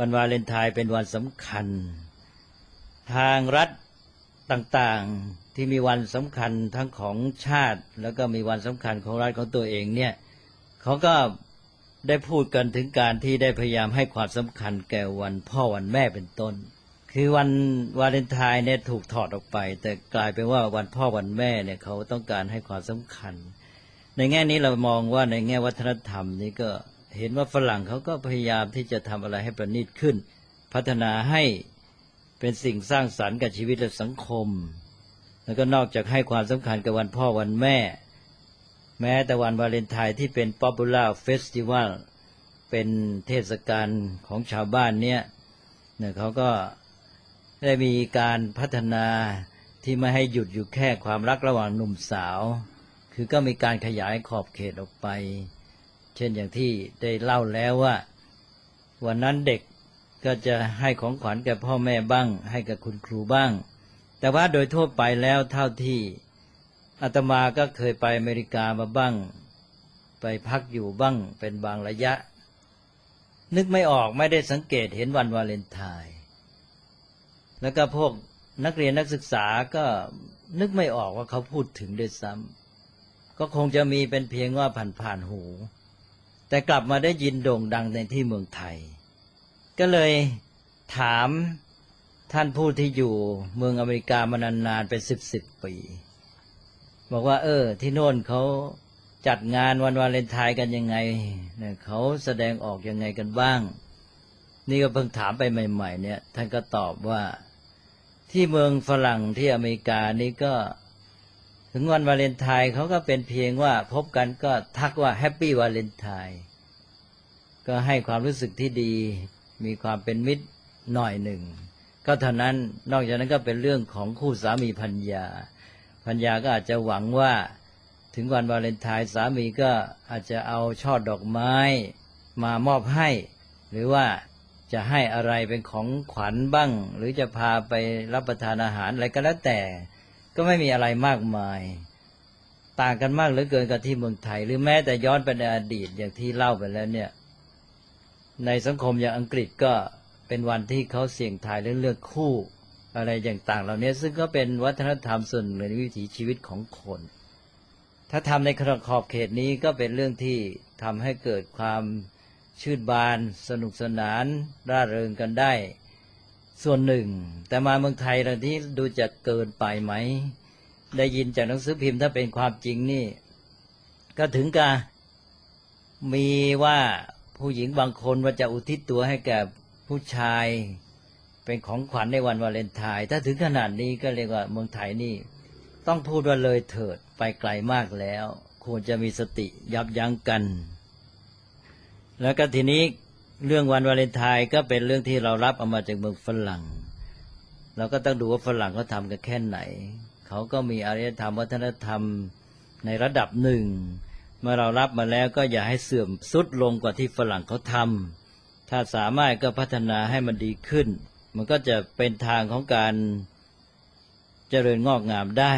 วันวาเลนไทน์เป็นวันสำคัญทางรัฐต่างๆที่มีวันสำคัญทั้งของชาติแล้วก็มีวันสำคัญของรัฐของตัวเองเนี่ยเขาก็ได้พูดกันถึงการที่ได้พยายามให้ความสำคัญแก่วันพ่อวันแม่เป็นต้นคือวันวาเลนไทน์เนี่ยถูกถอดออกไปแต่กลายเป็นว่าวันพ่อวันแม่เนี่ยเขาต้องการให้ความสำคัญในแง่นี้เรามองว่าในแง่วัฒนธรรมนี้ก็เห็นว่าฝรั่งเขาก็พยายามที่จะทำอะไรให้ประณีตขึ้นพัฒนาให้เป็นสิ่งสร้างสรรค์กับชีวิตและสังคมแล้วก็นอกจากให้ความสำคัญกับวันพ่อวันแม่แม้แต่วันวาเลนไทน์ที่เป็น Popular Festival เป็นเทศกาลของชาวบ้านเนี่ยเขาก็ได้มีการพัฒนาที่ไม่ให้หยุดอยู่แค่ความรักระหว่างหนุ่มสาวคือก็มีการขยายขอบเขตออกไปเช่นอย่างที่ได้เล่าแล้วว่าวันนั้นเด็กก็จะให้ของขวัญแก่พ่อแม่บ้างให้กับคุณครูบ้างแต่ว่าโดยทั่วไปแล้วเท่าที่อาตมาก็เคยไปอเมริกามาบ้างไปพักอยู่บ้างเป็นบางระยะนึกไม่ออกไม่ได้สังเกตเห็นวันวาเลนไทน์แล้วก็พวกนักเรียนนักศึกษาก็นึกไม่ออกว่าเขาพูดถึงด้วยซ้ำก็คงจะมีเป็นเพียงว่าผ่านหูแต่กลับมาได้ยินโด่งดังในที่เมืองไทยก็เลยถามท่านผู้ที่อยู่เมืองอเมริกามานานๆเป็น10 ปีบอกว่าที่โน่นเขาจัดงานวันวาเลนไทน์กันยังไงเนี่ยเขาแสดงออกยังไงกันบ้างนี่ก็เพิ่งถามไปใหม่ๆเนี่ยท่านก็ตอบว่าที่เมืองฝรั่งที่อเมริกานี่ก็ถึงวันวาเลนไทน์เขาก็เป็นเพียงว่าพบกันก็ทักว่าแฮปปี้วาเลนไทน์ก็ให้ความรู้สึกที่ดีมีความเป็นมิตรหน่อยหนึ่งก็เท่านั้นนอกจากนั้นก็เป็นเรื่องของคู่สามีภรรยาก็อาจจะหวังว่าถึงวันวาเลนไทน์สามีก็อาจจะเอาช่อดอกไม้มามอบให้หรือว่าจะให้อะไรเป็นของขวัญบ้างหรือจะพาไปรับประทานอาหารอะไรก็แล้วแต่ก็ไม่มีอะไรมากมายต่างกันมากเหลือเกินกับที่เมืองไทยหรือแม้แต่ย้อนไปในอดีตอย่างที่เล่าไปแล้วเนี่ยในสังคมอย่างอังกฤษก็เป็นวันที่เขาเสี่ยงทายเรื่องเลือกคู่อะไรอย่างต่างเหล่านี้ซึ่งก็เป็นวัฒนธรรมส่วนหนึ่งในวิถีชีวิตของคนถ้าทำในขอบเขตนี้ก็เป็นเรื่องที่ทำให้เกิดความชื่นบานสนุกสนานร่าเริงกันได้ส่วนหนึ่งแต่มาเมืองไทยเราที่ดูจะเกินไปไหมได้ยินจากหนังสือพิมพ์ถ้าเป็นความจริงนี่ก็ถึงกับมีว่าผู้หญิงบางคนว่าจะอุทิศตัวให้แก่ผู้ชายเป็นของขวัญในวันวาเลนไทน์ถ้าถึงขนาดนี้ก็เรียกว่าเมืองไทยนี่ต้องพูดว่าเลยเถิดไปไกลมากแล้วควรจะมีสติยับยั้งกันแล้วก็ทีนี้เรื่องวันวาเลนไทน์ก็เป็นเรื่องที่เรารับเอามาจากเมืองฝรั่งเราก็ต้องดูว่าฝรั่งเขาทำกันแค่ไหนเขาก็มีอารยธรรมวัฒนธรรมในระดับหนึ่งเมื่อเรารับมาแล้วก็อย่าให้เสื่อมทรุดลงกว่าที่ฝรั่งเขาทำถ้าสามารถก็พัฒนาให้มันดีขึ้นมันก็จะเป็นทางของการเจริญงอกงามได้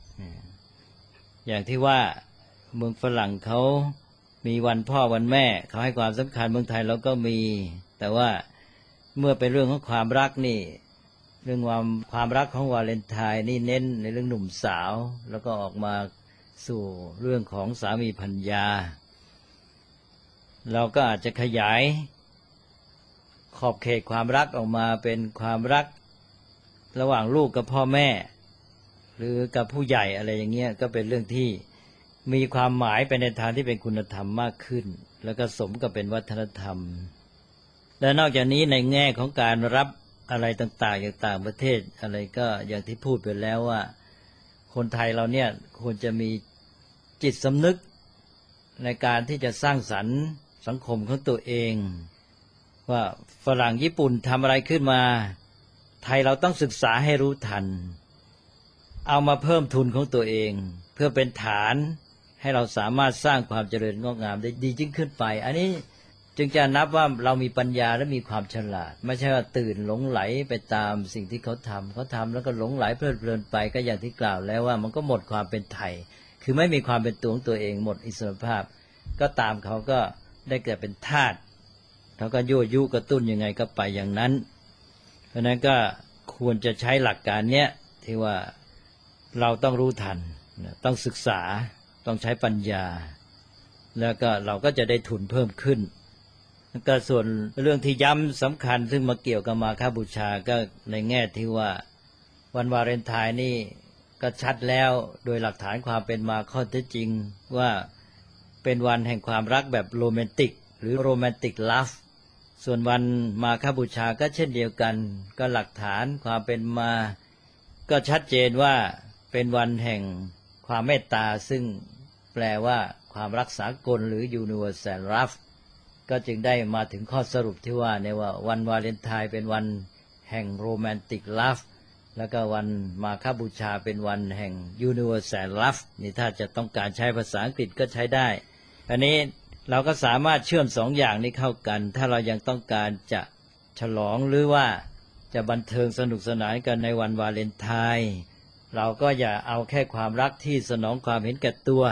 อย่างที่ว่าเมืองฝรั่งเขามีวันพ่อวันแม่เขาให้ความสำคัญเมืองไทยเราก็มีแต่ว่าเมื่อเป็นเรื่องของความรักนี่เรื่องความรักของวาเลนไทน์นี่เน้นในเรื่องหนุ่มสาวแล้วก็ออกมาสู่เรื่องของสามีภรรยาเราก็อาจจะขยายขอบเขตความรักออกมาเป็นความรักระหว่างลูกกับพ่อแม่หรือกับผู้ใหญ่อะไรอย่างเงี้ยก็เป็นเรื่องที่มีความหมายไปในทางที่เป็นคุณธรรมมากขึ้นแล้วก็สมกับเป็นวัฒนธรรมและนอกจากนี้ในแง่ของการรับอะไรต่างๆจากต่างประเทศอะไรก็อย่างที่พูดไปแล้วว่าคนไทยเราเนี่ยควรจะมีจิตสำนึกในการที่จะสร้างสรรค์สังคมของตัวเองว่าฝรั่งญี่ปุ่นทำอะไรขึ้นมาไทยเราต้องศึกษาให้รู้ทันเอามาเพิ่มทุนของตัวเองเพื่อเป็นฐานให้เราสามารถสร้างความเจริญงอกงามได้ดียิ่งขึ้นไปอันนี้จึงจะนับว่าเรามีปัญญาและมีความฉลาดไม่ใช่ว่าตื่นหลงไหลไปตามสิ่งที่เขาทำแล้วก็หลงไหลเพลิดเพลินไปก็อย่างที่กล่าวแล้วว่ามันก็หมดความเป็นไทยคือไม่มีความเป็นตัวของตัวเองหมดอิสรภาพก็ตามเขาก็ได้เกิดเป็นทาสเขาก็ยั่วยุกระตุ้นยังไงก็ไปอย่างนั้นเพราะนั้นก็ควรจะใช้หลักการเนี้ยที่ว่าเราต้องรู้ทันต้องศึกษาต้องใช้ปัญญาแล้วก็เราก็จะได้ทุนเพิ่มขึ้นแล้วก็ส่วนเรื่องที่ย้ำสำคัญซึ่งมาเกี่ยวกับมาฆบูชาก็ในแง่ที่ว่าวันวาเลนไทน์นี่ก็ชัดแล้วโดยหลักฐานความเป็นมาข้อเท็จจริงว่าเป็นวันแห่งความรักแบบโรแมนติกหรือโรแมนติกลัฟส่วนวันมาฆบูชาก็เช่นเดียวกันก็หลักฐานความเป็นมาก็ชัดเจนว่าเป็นวันแห่งความเมตตาซึ่งแปลว่าความรักสากลหรือ universal love ก็จึงได้มาถึงข้อสรุปที่ว่าในว่าวันวาเลนไทน์เป็นวันแห่งโรแมนติกลัฟแล้วก็วันมาฆบูชาเป็นวันแห่ง universal love นี่ถ้าจะต้องการใช้ภาษาอังกฤษก็ใช้ได้อันนี้เราก็สามารถเชื่อมสองอย่างนี้เข้ากันถ้าเรายังต้องการจะฉลองหรือว่าจะบันเทิงสนุกสนานกันในวันวาเลนไทน์เราก็อย่าเอาแค่ความรักที่สนองความเห็นแก่ตัว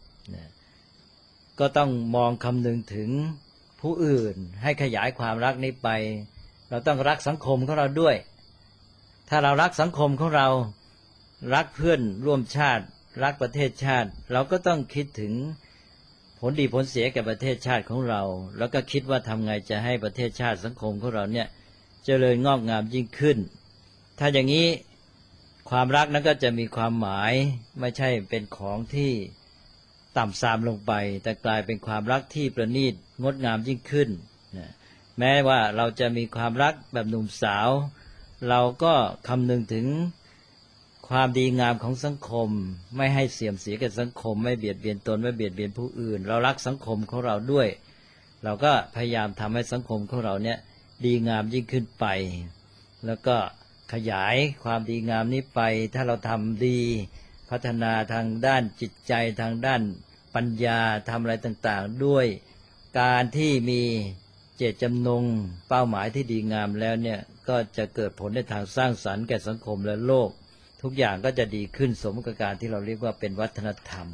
ก็ต้องมองคำนึงถึงผู้อื่นให้ขยายความรักนี้ไปเราต้องรักสังคมของเราด้วยถ้าเรารักสังคมของเรารักเพื่อนร่วมชาติรักประเทศชาติเราก็ต้องคิดถึงผลดีผลเสียแก่ประเทศชาติของเราแล้วก็คิดว่าทำไงจะให้ประเทศชาติสังคมของเราเนี่ยเจริญงอกงามยิ่งขึ้นถ้าอย่างนี้ความรักนั้นก็จะมีความหมายไม่ใช่เป็นของที่ต่ำทรามลงไปแต่กลายเป็นความรักที่ประณีตงดงามยิ่งขึ้นแม้ว่าเราจะมีความรักแบบหนุ่มสาวเราก็คำนึงถึงความดีงามของสังคมไม่ให้เสื่อมเสียแก่สังคมไม่เบียดเบียนตนไม่เบียดเบียนผู้อื่นเรารักสังคมของเราด้วยเราก็พยายามทำให้สังคมของเราเนี่ยดีงามยิ่งขึ้นไปแล้วก็ขยายความดีงามนี้ไปถ้าเราทำดีพัฒนาทางด้านจิตใจทางด้านปัญญาทำอะไรต่างๆด้วยการที่มีเจตจำนงเป้าหมายที่ดีงามแล้วเนี่ยก็จะเกิดผลในทางสร้างสรรค์แก่สังคมและโลกทุกอย่างก็จะดีขึ้นสมกับการที่เราเรียกว่าเป็นวัฒนธรรม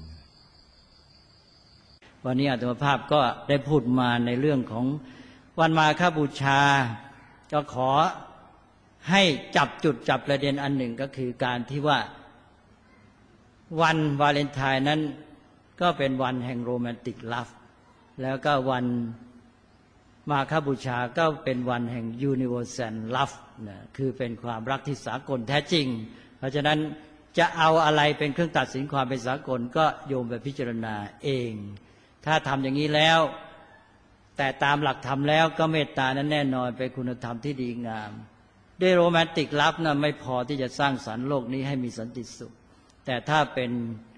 วันนี้อาตมาภาพก็ได้พูดมาในเรื่องของวันมาฆบูชาก็ขอให้จับจุดจับประเด็นอันหนึ่งก็คือการที่ว่าวันวาเลนไทน์นั้นก็เป็นวันแห่งโรแมนติกลัฟแล้วก็วันมาฆบูชาก็เป็นวันแห่ง universal love นะคือเป็นความรักที่สากลแท้จริงเพราะฉะนั้นจะเอาอะไรเป็นเครื่องตัดสินความเป็นสากลก็โยมไปพิจารณาเองถ้าทำอย่างนี้แล้วแต่ตามหลักธรรมแล้วก็เมตตานั้นแน่นอนเป็นคุณธรรมที่ดีงามด้วยโรแมนติกลัฟนะไม่พอที่จะสร้างสรรค์โลกนี้ให้มีสันติสุขแต่ถ้าเป็น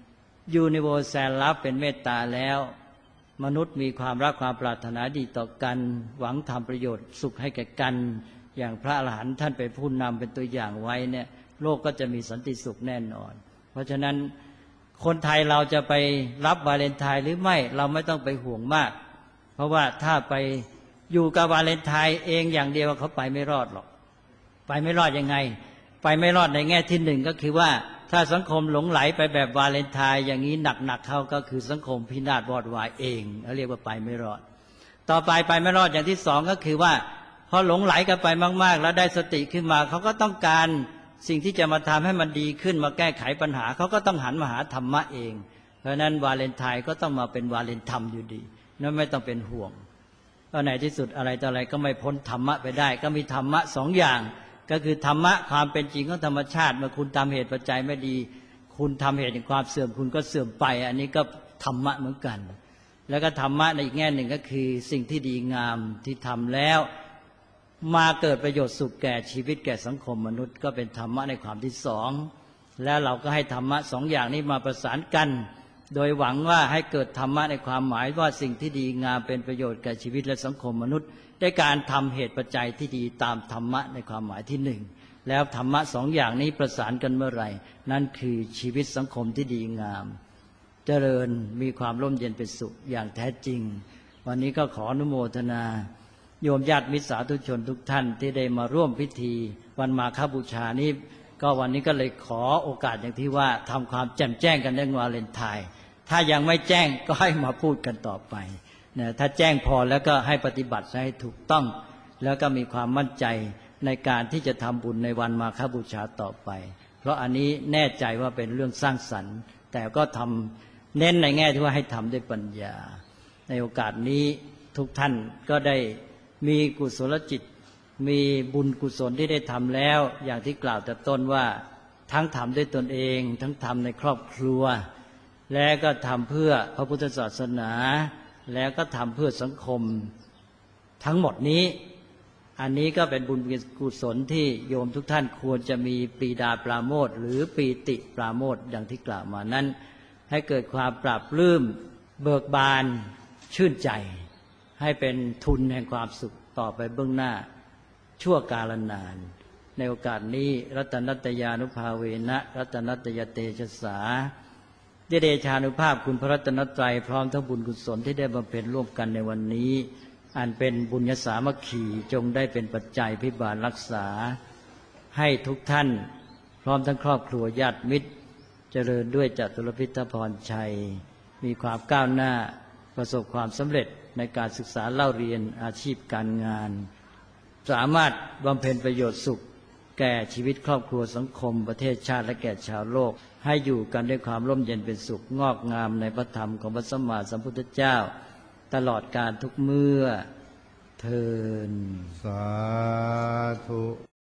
universal love เป็นเมตตาแล้วมนุษย์มีความรักความปรารถนาดีต่อกันหวังทำประโยชน์สุขให้แก่กันอย่างพระอรหันต์ท่านเป็นผู้นำเป็นตัวอย่างไว้เนี่ยโลกก็จะมีสันติสุขแน่นอนเพราะฉะนั้นคนไทยเราจะไปรับวาเลนไทน์หรือไม่เราไม่ต้องไปห่วงมากเพราะว่าถ้าไปอยู่กับวาเลนไทน์เองอย่างเดียวเขาไปไม่รอดหรอกไปไม่รอดยังไงไปไม่รอดในแง่ที่หนึ่งก็คือว่าถ้าสังคมหลงไหลไปแบบวาเลนไทน์อย่างนี้หนักๆเข้าก็คือสังคมพินาศวอดวายเองเขาเรียกว่าไปไม่รอดต่อไปไม่รอดอย่างที่สองก็คือว่าพอหลงไหลกันไปมากๆแล้วได้สติขึ้นมาเขาก็ต้องการสิ่งที่จะมาทำให้มันดีขึ้นมาแก้ไขปัญหาเขาก็ต้องหันมาหาธรรมะเองเพราะนั้นวาเลนไทน์ก็ต้องมาเป็นวาเลนธรรมอยู่ดีนั่นไม่ต้องเป็นห่วงก็ในที่สุดอะไรต่ออะไรก็ไม่พ้นธรรมะไปได้ก็มีธรรมะสองอย่างก็คือธรรมะความเป็นจริงของธรรมชาติเมื่อคุณทำเหตุปัจจัยไม่ดีคุณทำเหตุแห่งความเสื่อมคุณก็เสื่อมไปอันนี้ก็ธรรมะเหมือนกันแล้วก็ธรรมะในอีกแง่หนึ่งก็คือสิ่งที่ดีงามที่ทำแล้วมาเกิดประโยชน์สุขแก่ชีวิตแก่สังคมมนุษย์ก็เป็นธรรมะในความที่สองแล้วเราก็ให้ธรรมะสองอย่างนี้มาประสานกันโดยหวังว่าให้เกิดธรรมะในความหมายว่าสิ่งที่ดีงามเป็นประโยชน์แก่ชีวิตและสังคมมนุษย์ได้การทำเหตุปัจจัยที่ดีตามธรรมะในความหมายที่หนึ่งแล้วธรรมะสองอย่างนี้ประสานกันเมื่อไหร่นั่นคือชีวิตสังคมที่ดีงามเจริญมีความร่มเย็นเป็นสุขอย่างแท้จริงวันนี้ก็ขออนุโมทนาโยมญาติมิตรสาธุชนทุกท่านที่ได้มาร่วมพิธีวันมาฆบูชานี้ก็วันนี้ก็เลยขอโอกาสอย่างที่ว่าทำความแจ่มแจ้งกันเรื่องวาเลนไทน์ถ้ายังไม่แจ้งก็ให้มาพูดกันต่อไปนะถ้าแจ้งพอแล้วก็ให้ปฏิบัติให้ถูกต้องแล้วก็มีความมั่นใจในการที่จะทำบุญในวันมาฆบูชาต่อไปเพราะอันนี้แน่ใจว่าเป็นเรื่องสร้างสรรค์แต่ก็ทำเน้นในแง่ที่ว่าให้ทำด้วยปัญญาในโอกาสนี้ทุกท่านก็ได้มีกุศลจิตมีบุญกุศลที่ได้ทำแล้วอย่างที่กล่าวแต่ต้นว่าทั้งทำด้วยตนเองทั้งทำในครอบครัวและก็ทำเพื่อพระพุทธศาสนาแล้วก็ทำเพื่อสังคมทั้งหมดนี้อันนี้ก็เป็นบุญกุศลที่โยมทุกท่านควรจะมีปรีดาปราโมทย์หรือปีติปราโมทย์อย่างที่กล่าวมานั้นให้เกิดความปราบปลื้มเบิกบานชื่นใจให้เป็นทุนแห่งความสุขต่อไปเบื้องหน้าชั่วกาลนานในโอกาสนี้รัตนัตยานุภาเวนะรัตนัตยเตชะสาด้วยเดชานุภาพคุณพระรัตนตรัยพร้อมทั้งบุญกุศลที่ได้บำเพ็ญร่วมกันในวันนี้อันเป็นบุญญาสามัคคีจงได้เป็นปัจจัยพิบาลรักษาให้ทุกท่านพร้อมทั้งครอบครัวญาติมิตรเจริญด้วยจตุรพิทพรชัยมีความก้าวหน้าประสบความสำเร็จในการศึกษาเล่าเรียนอาชีพการงานสามารถบำเพ็ญประโยชน์สุขแก่ชีวิตครอบครัวสังคมประเทศชาติและแก่ชาวโลกให้อยู่กันด้วยความร่มเย็นเป็นสุขงอกงามในพระธรรมของพระสัมมาสัมพุทธเจ้าตลอดกาลทุกเมื่อเทอญสาธุ